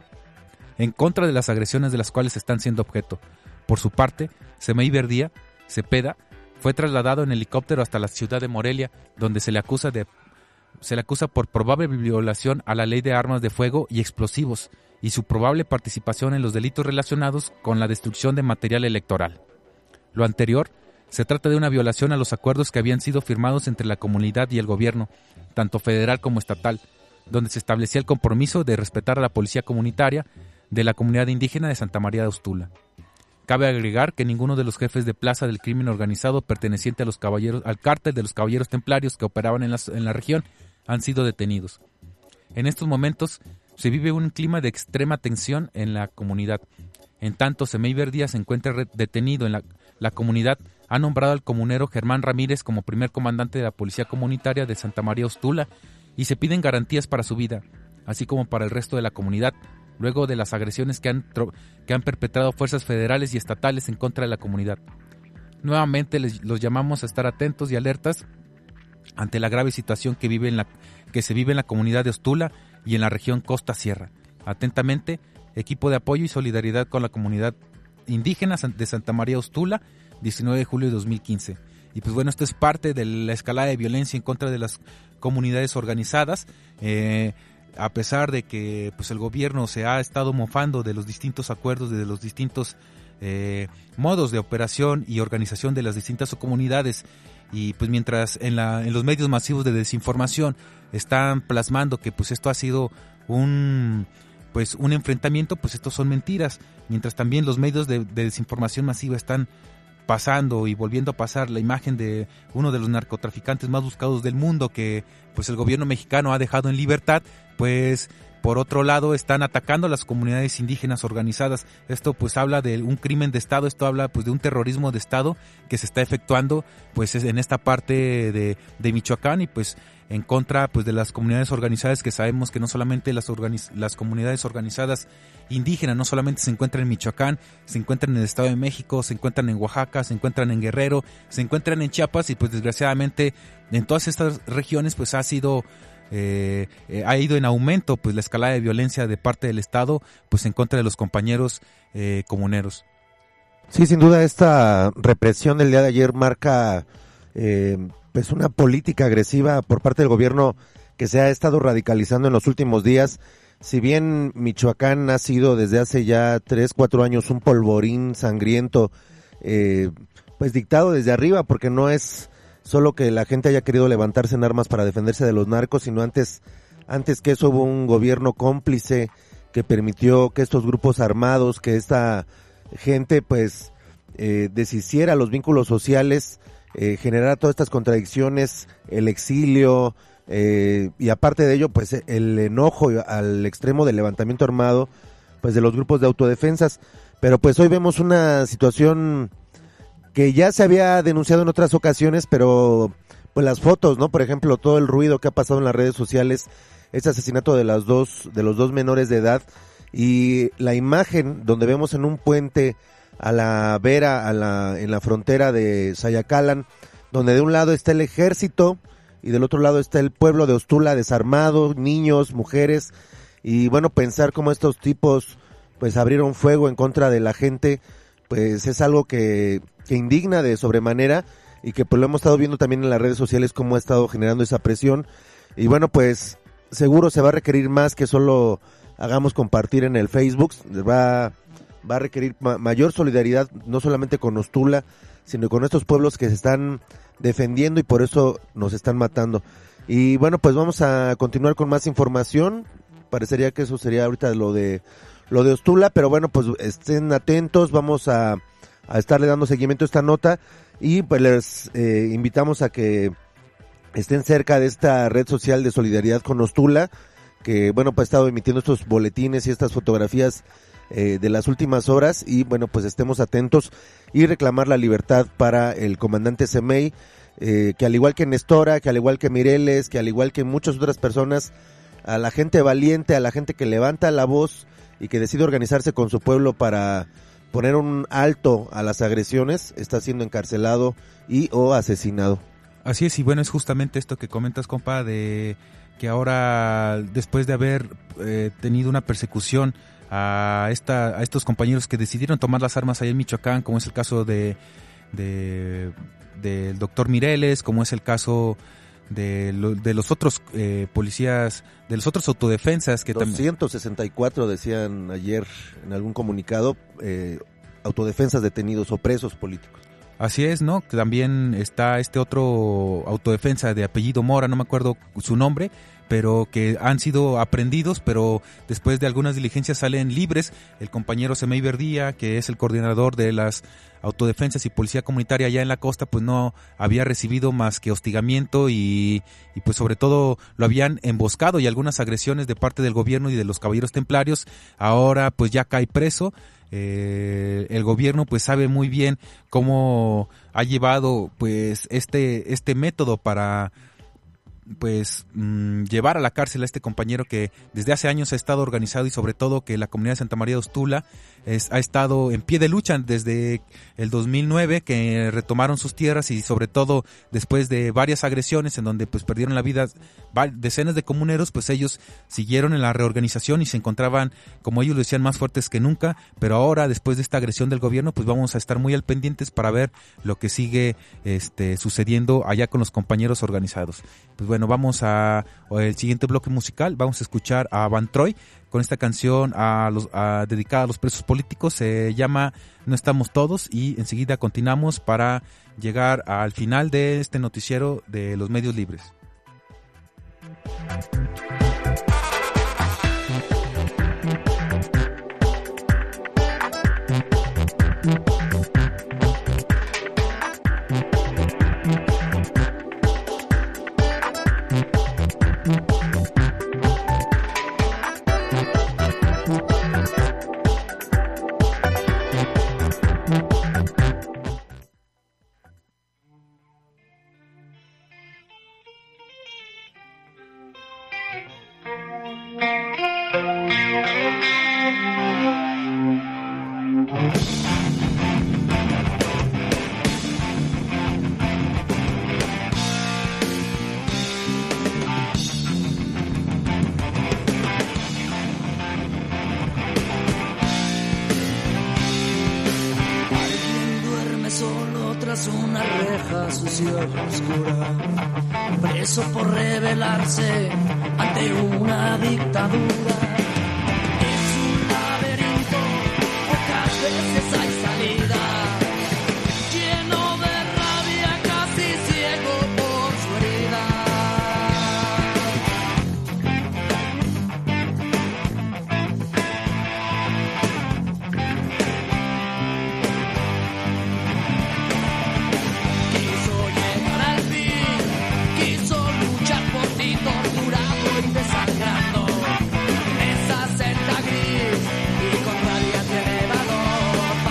en contra de las agresiones de las cuales están siendo objeto. Por su parte, Semei Verdía Cepeda fue trasladado en helicóptero hasta la ciudad de Morelia, donde se le acusa de se le acusa por probable violación a la ley de armas de fuego y explosivos y su probable participación en los delitos relacionados con la destrucción de material electoral. Lo anterior se trata de una violación a los acuerdos que habían sido firmados entre la comunidad y el gobierno, tanto federal como estatal, donde se establecía el compromiso de respetar a la policía comunitaria de la comunidad indígena de Santa María de Ustula. Cabe agregar que ninguno de los jefes de plaza del crimen organizado perteneciente a los caballeros, al cártel de los caballeros templarios que operaban en la, en la región han sido detenidos. En estos momentos se vive un clima de extrema tensión en la comunidad. En tanto, Semei Verdía se encuentra re- detenido en la, la comunidad, ha nombrado al comunero Germán Ramírez como primer comandante de la policía comunitaria de Santa María Ustula y se piden garantías para su vida, así como para el resto de la comunidad, luego de las agresiones que han, tro- que han perpetrado fuerzas federales y estatales en contra de la comunidad. Nuevamente les, los llamamos a estar atentos y alertas ante la grave situación que, vive en la, que se vive en la comunidad de Ustula y en la región Costa Sierra. Atentamente, equipo de apoyo y solidaridad con la comunidad indígena de Santa María Ustula, diecinueve de julio de dos mil quince. Y pues bueno, esto es parte de la escalada de violencia en contra de las comunidades organizadas, eh, a pesar de que pues el gobierno se ha estado mofando de los distintos acuerdos, de los distintos eh, modos de operación y organización de las distintas comunidades. Y pues mientras en, la, en los medios masivos de desinformación están plasmando que pues esto ha sido un pues un enfrentamiento, pues estos son mentiras. Mientras también los medios de, de desinformación masiva están pasando y volviendo a pasar la imagen de uno de los narcotraficantes más buscados del mundo que pues el gobierno mexicano ha dejado en libertad, pues por otro lado están atacando a las comunidades indígenas organizadas. Esto pues habla de un crimen de Estado, esto habla pues de un terrorismo de Estado que se está efectuando pues en esta parte de, de Michoacán y pues en contra pues de las comunidades organizadas, que sabemos que no solamente las organiz- las comunidades organizadas indígenas no solamente se encuentran en Michoacán, se encuentran en el Estado de México, se encuentran en Oaxaca, se encuentran en Guerrero, se encuentran en Chiapas y pues desgraciadamente en todas estas regiones pues ha sido Eh, eh, ha ido en aumento pues la escalada de violencia de parte del Estado pues en contra de los compañeros eh, comuneros. Sí, sin duda esta represión del día de ayer marca eh, pues una política agresiva por parte del gobierno que se ha estado radicalizando en los últimos días. Si bien Michoacán ha sido desde hace ya tres, cuatro años un polvorín sangriento, eh, pues dictado desde arriba, porque no es solo que la gente haya querido levantarse en armas para defenderse de los narcos, sino antes, antes que eso hubo un gobierno cómplice que permitió que estos grupos armados, que esta gente pues eh, deshiciera los vínculos sociales, eh, generara todas estas contradicciones, el exilio, eh, y aparte de ello pues el enojo al extremo del levantamiento armado pues de los grupos de autodefensas. Pero pues hoy vemos una situación que ya se había denunciado en otras ocasiones, pero pues las fotos, ¿no? Por ejemplo, todo el ruido que ha pasado en las redes sociales, este asesinato de las dos, de los dos menores de edad, y la imagen donde vemos en un puente a la vera, a la, en la frontera de Sayacalan, donde de un lado está el ejército y del otro lado está el pueblo de Ustula desarmado, niños, mujeres, y bueno, pensar cómo estos tipos pues abrieron fuego en contra de la gente, pues es algo que, que indigna de sobremanera y que pues lo hemos estado viendo también en las redes sociales cómo ha estado generando esa presión. Y bueno, pues seguro se va a requerir más que solo hagamos compartir en el Facebook, va, va a requerir ma- mayor solidaridad, no solamente con Ostula, sino con estos pueblos que se están defendiendo y por eso nos están matando. Y bueno, pues vamos a continuar con más información. Parecería que eso sería ahorita lo de lo de Ostula, pero bueno, pues estén atentos, vamos a, a estarle dando seguimiento a esta nota y pues les eh, invitamos a que estén cerca de esta red social de solidaridad con Ostula, que bueno, pues ha estado emitiendo estos boletines y estas fotografías eh, de las últimas horas y bueno, pues estemos atentos y reclamar la libertad para el comandante Semey, eh, que al igual que Nestora, que al igual que Mireles, que al igual que muchas otras personas, a la gente valiente, a la gente que levanta la voz y que decide organizarse con su pueblo para poner un alto a las agresiones, está siendo encarcelado y o asesinado. Así es, y bueno, es justamente esto que comentas, compa, de que ahora, después de haber eh, tenido una persecución a esta a estos compañeros que decidieron tomar las armas allá en Michoacán, como es el caso de de del doctor Mireles, como es el caso de, lo, de los otros eh, policías, de los otros autodefensas que doscientos sesenta y cuatro decían ayer en algún comunicado, eh, autodefensas detenidos o presos políticos. Así es, ¿no? También está este otro autodefensa de apellido Mora, no me acuerdo su nombre, pero que han sido aprendidos, pero después de algunas diligencias salen libres. El compañero Semey Verdía, que es el coordinador de las autodefensas y policía comunitaria allá en la costa, pues no había recibido más que hostigamiento y, y pues sobre todo lo habían emboscado y algunas agresiones de parte del gobierno y de los caballeros templarios. Ahora pues ya cae preso. Eh, el gobierno pues sabe muy bien cómo ha llevado pues este este método para pues mmm, llevar a la cárcel a este compañero que desde hace años ha estado organizado y sobre todo que la comunidad de Santa María de Ostula es, ha estado en pie de lucha desde el dos mil nueve, que retomaron sus tierras y sobre todo después de varias agresiones en donde pues perdieron la vida decenas de comuneros, pues ellos siguieron en la reorganización y se encontraban, como ellos lo decían, más fuertes que nunca. Pero ahora, después de esta agresión del gobierno, pues vamos a estar muy al pendientes para ver lo que sigue este sucediendo allá con los compañeros organizados. Pues bueno, vamos a el siguiente bloque musical, vamos a escuchar a Van Troy con esta canción a los, a, dedicada a los presos políticos, se llama No Estamos Todos, y enseguida continuamos para llegar al final de este noticiero de los medios libres. Una reja sucia oscura, preso por rebelarse ante una dictadura. Es un laberinto, pocas veces hay salida, lleno de rabia, casi ciego por su herida. Desangrando esa celda gris y con rabia tiene valor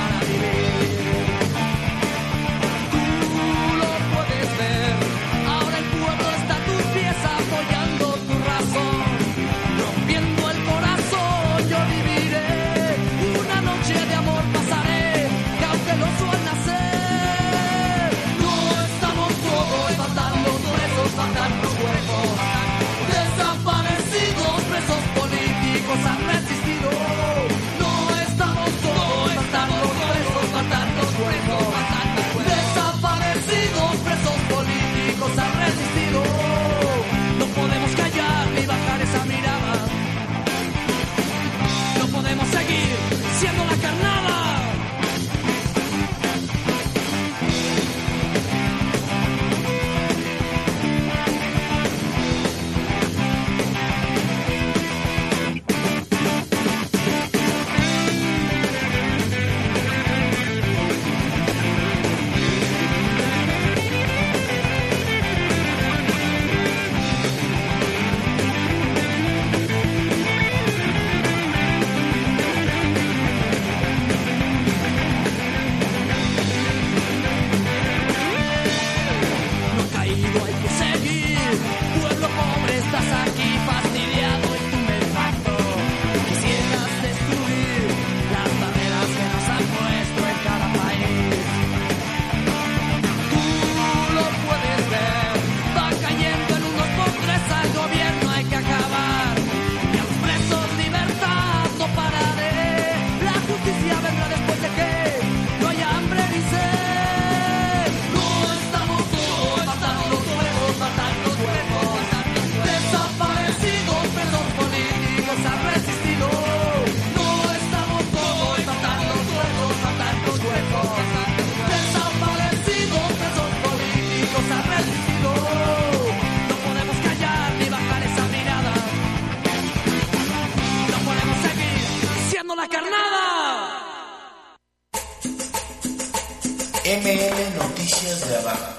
Baja.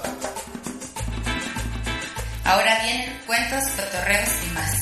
Ahora vienen cuentos, cotorreos y más.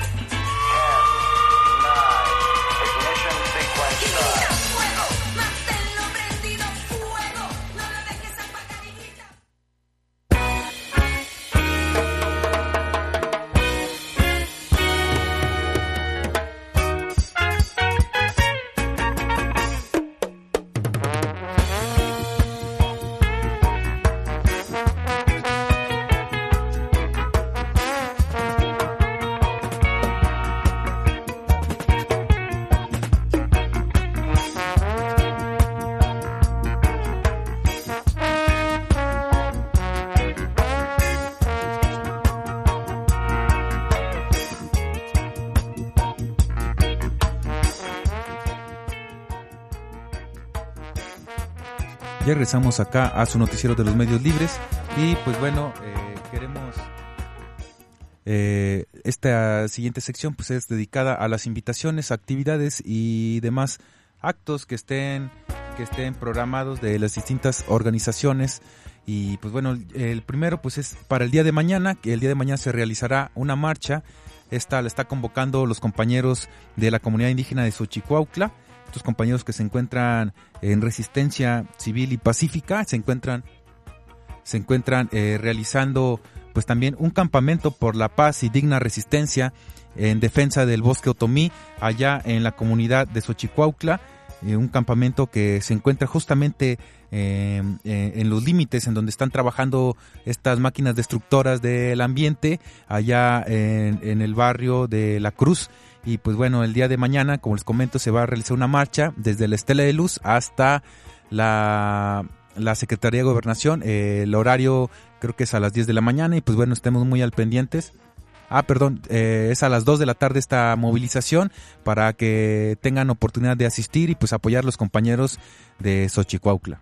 Ya regresamos acá a su noticiero de los medios libres y pues bueno, eh, queremos... Eh, esta siguiente sección pues es dedicada a las invitaciones, actividades y demás actos que estén, que estén programados de las distintas organizaciones. Y pues bueno, el primero pues es para el día de mañana, que el día de mañana se realizará una marcha. Esta la está convocando los compañeros de la comunidad indígena de Xochicuautla. Estos compañeros que se encuentran en resistencia civil y pacífica, se encuentran, se encuentran eh, realizando pues también un campamento por la paz y digna resistencia en defensa del bosque otomí allá en la comunidad de Xochicuautla, eh, un campamento que se encuentra justamente eh, eh, en los límites en donde están trabajando estas máquinas destructoras del ambiente allá en, en el barrio de La Cruz. Y pues bueno, el día de mañana, como les comento, se va a realizar una marcha desde la Estela de Luz hasta la, la Secretaría de Gobernación. Eh, el horario creo que es a las diez de la mañana y pues bueno, estemos muy al pendientes. Ah, perdón, eh, es a las dos de la tarde esta movilización para que tengan oportunidad de asistir y pues apoyar a los compañeros de Xochicuautla.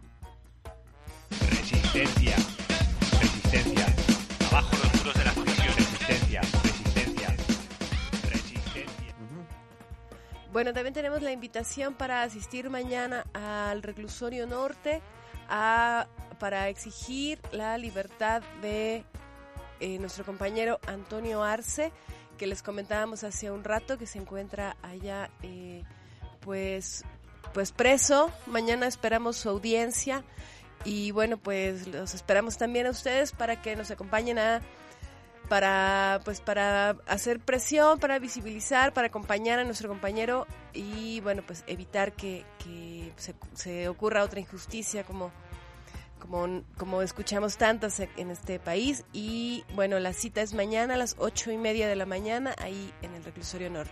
Resistencia, resistencia, abajo los muros de la prisión, resistencia, resistencia, resistencia. Bueno, también tenemos la invitación para asistir mañana al reclusorio norte a, para exigir la libertad de eh, nuestro compañero Antonio Arce, que les comentábamos hace un rato que se encuentra allá eh, pues, pues preso. Mañana esperamos su audiencia y bueno, pues los esperamos también a ustedes para que nos acompañen a para pues para hacer presión, para visibilizar, para acompañar a nuestro compañero y bueno, pues evitar que, que se, se ocurra otra injusticia como, como, como escuchamos tantas en este país. Y bueno, la cita es mañana a las ocho y media de la mañana ahí en el reclusorio norte.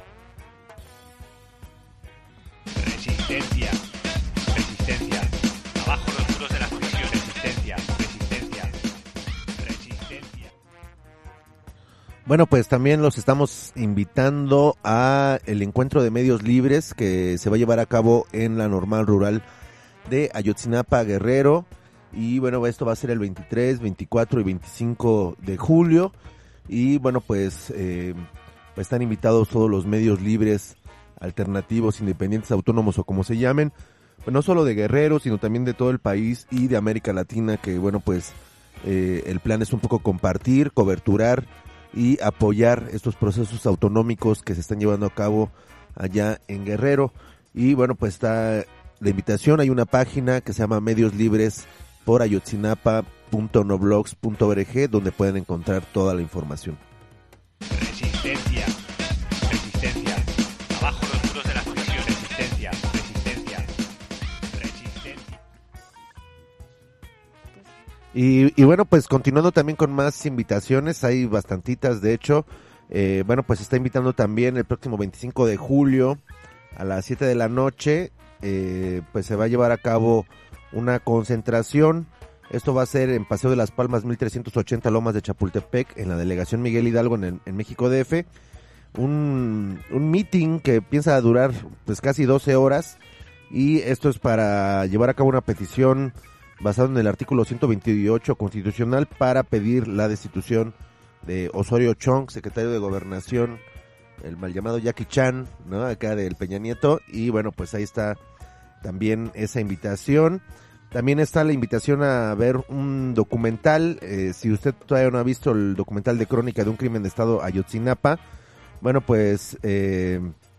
Resistencia, resistencia, abajo los muros de la prisión, resistencia, resistencia, resistencia. Bueno, pues también los estamos invitando a el encuentro de medios libres que se va a llevar a cabo en la Normal Rural de Ayotzinapa, Guerrero. Y bueno, esto va a ser el veintitrés, veinticuatro y veinticinco de julio. Y bueno, pues, eh, pues están invitados todos los medios libres, alternativos, independientes, autónomos o como se llamen. Pues no solo de Guerrero, sino también de todo el país y de América Latina, que bueno, pues eh, el plan es un poco compartir, coberturar y apoyar estos procesos autonómicos que se están llevando a cabo allá en Guerrero. Y bueno, pues está la invitación, hay una página que se llama Medios Libres por ayotzinapa punto noblogs punto org donde pueden encontrar toda la información. Resistencia, resistencia, abajo los muros de la prisión, resistencia, resistencia, resistencia. Y, y bueno, pues continuando también con más invitaciones, hay bastantitas de hecho. Eh, bueno, pues está invitando también el próximo veinticinco de julio a las siete de la noche, eh, pues se va a llevar a cabo una concentración. Esto va a ser en Paseo de las Palmas mil trescientos ochenta, Lomas de Chapultepec, en la delegación Miguel Hidalgo en, en México D F. Un, un meeting que piensa durar pues casi doce horas y esto es para llevar a cabo una petición basada en el artículo ciento veintiocho constitucional para pedir la destitución de Osorio Chong, secretario de Gobernación, el mal llamado Jackie Chan, ¿no? Acá del Peña Nieto. Y bueno, pues ahí está también esa invitación. También está la invitación a ver un documental, eh, si usted todavía no ha visto el documental de Crónica de un Crimen de Estado Ayotzinapa, bueno pues eh,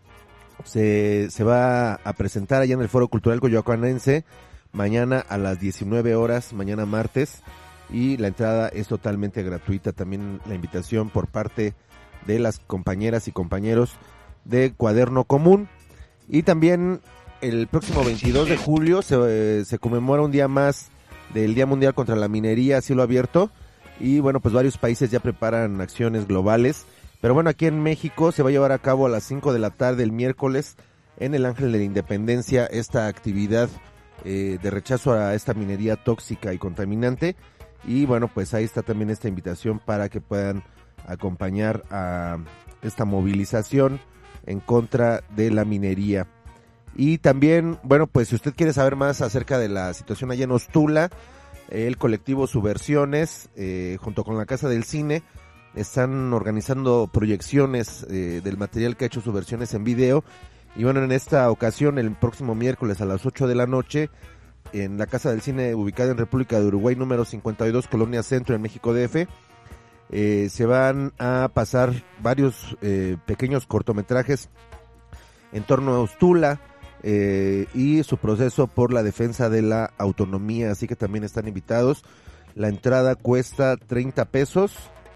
se, se va a presentar allá en el Foro Cultural Coyoacanense mañana a las diecinueve horas, mañana martes, y la entrada es totalmente gratuita. También la invitación por parte de las compañeras y compañeros de Cuaderno Común. Y también el próximo veintidós de julio se, se conmemora un día más del Día Mundial contra la Minería a cielo abierto, y bueno, pues varios países ya preparan acciones globales, pero bueno, aquí en México se va a llevar a cabo a las cinco de la tarde el miércoles en el Ángel de la Independencia esta actividad eh, de rechazo a esta minería tóxica y contaminante, y bueno, pues ahí está también esta invitación para que puedan acompañar a esta movilización en contra de la minería. Y también, bueno, pues si usted quiere saber más acerca de la situación allá en Ostula, el colectivo Subversiones, eh, junto con la Casa del Cine, están organizando proyecciones eh, del material que ha hecho Subversiones en video. Y bueno, en esta ocasión, el próximo miércoles a las ocho de la noche, en la Casa del Cine ubicada en República de Uruguay, número cincuenta y dos, Colonia Centro, en México D F, eh, se van a pasar varios eh, pequeños cortometrajes en torno a Ostula, Eh, y su proceso por la defensa de la autonomía, así que también están invitados. La entrada cuesta treinta pesos,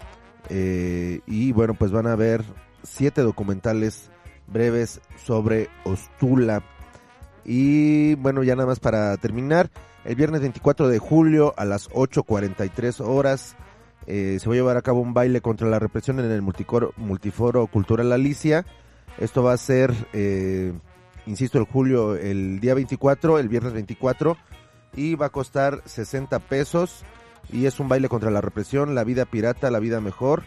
eh, y bueno, pues van a ver siete documentales breves sobre Ostula. Y bueno, ya nada más para terminar, el viernes veinticuatro de julio a las ocho cuarenta y tres horas eh, se va a llevar a cabo un baile contra la represión en el multicoro, Multiforo Cultural Alicia. Esto va a ser... Eh, insisto, el julio, el día veinticuatro, el viernes veinticuatro, y va a costar sesenta pesos, y es un baile contra la represión, la vida pirata, la vida mejor,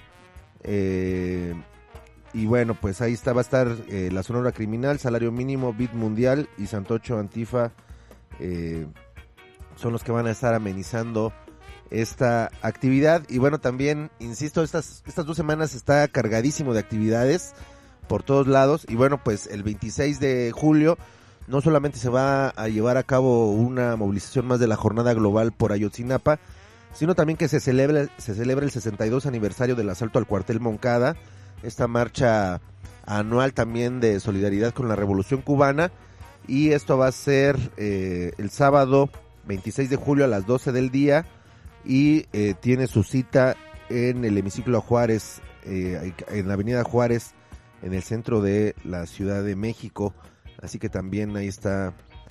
eh, y bueno, pues ahí está, va a estar eh, la Sonora Criminal, Salario Mínimo, Beat Mundial y Santocho Antifa, eh, son los que van a estar amenizando esta actividad. Y bueno, también, insisto, estas, estas dos semanas está cargadísimo de actividades por todos lados, y bueno, pues el veintiséis de julio no solamente se va a llevar a cabo una movilización más de la Jornada Global por Ayotzinapa, sino también que se celebra, se celebra el sesenta y dos aniversario del asalto al cuartel Moncada, esta marcha anual también de solidaridad con la Revolución Cubana, y esto va a ser eh, el sábado veintiséis de julio a las doce del día, y eh, tiene su cita en el hemiciclo Juárez, eh, en la avenida Juárez, en el centro de la Ciudad de México. Así que también ahí está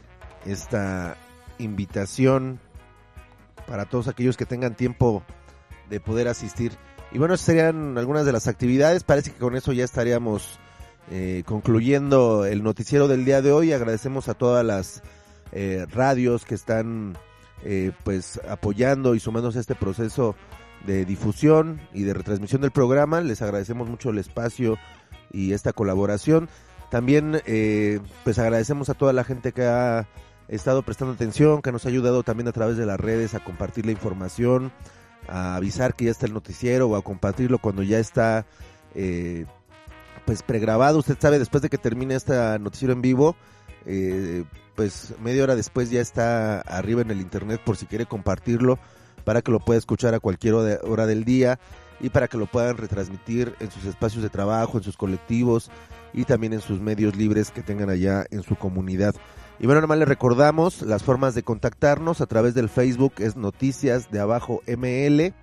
esta invitación para todos aquellos que tengan tiempo de poder asistir. Y bueno, esas serían algunas de las actividades. Parece que con eso ya estaríamos eh, concluyendo el noticiero del día de hoy. Agradecemos a todas las eh, radios que están eh, pues apoyando y sumándose a este proceso de difusión y de retransmisión del programa. Les agradecemos mucho el espacio y esta colaboración. También eh, pues agradecemos a toda la gente que ha estado prestando atención, que nos ha ayudado también a través de las redes a compartir la información, a avisar que ya está el noticiero, o a compartirlo cuando ya está eh, pues pregrabado. Usted sabe, después de que termine este noticiero en vivo, eh, pues media hora después ya está arriba en el internet, por si quiere compartirlo, para que lo pueda escuchar a cualquier hora del día, y para que lo puedan retransmitir en sus espacios de trabajo, en sus colectivos y también en sus medios libres que tengan allá en su comunidad. Y bueno, nada más les recordamos las formas de contactarnos. A través del Facebook es Noticias de Abajo M L,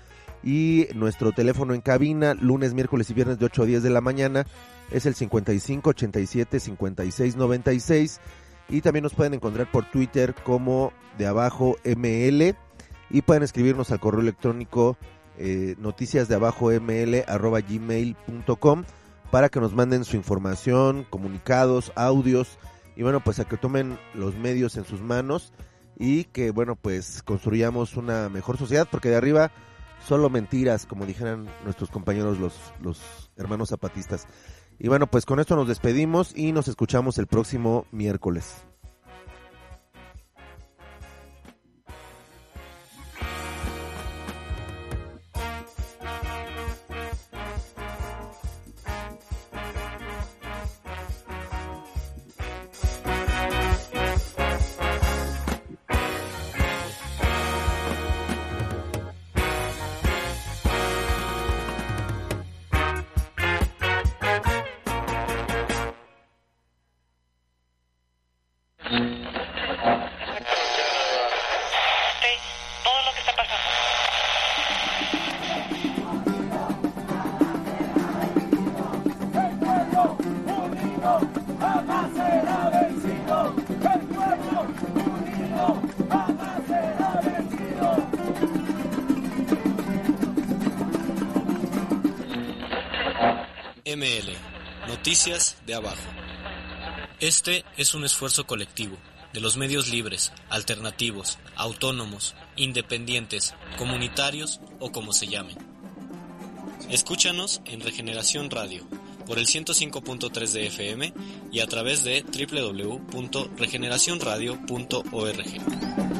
y nuestro teléfono en cabina, lunes, miércoles y viernes de ocho a diez de la mañana, es el cincuenta y cinco ochenta y siete cincuenta y seis noventa y seis, y también nos pueden encontrar por Twitter como de Abajo M L, y pueden escribirnos al correo electrónico Eh, noticias de abajo ml arroba gmail punto com para que nos manden su información, comunicados, audios, y bueno, pues a que tomen los medios en sus manos, y que bueno, pues construyamos una mejor sociedad, porque de arriba solo mentiras, como dijeran nuestros compañeros los, los hermanos zapatistas. Y bueno, pues con esto nos despedimos y nos escuchamos el próximo miércoles. M L, Noticias de Abajo. Este es un esfuerzo colectivo de los medios libres, alternativos, autónomos, independientes, comunitarios o como se llamen. Escúchanos en Regeneración Radio por el ciento cinco punto tres de F M y a través de doble u doble u doble u punto regeneración radio punto org.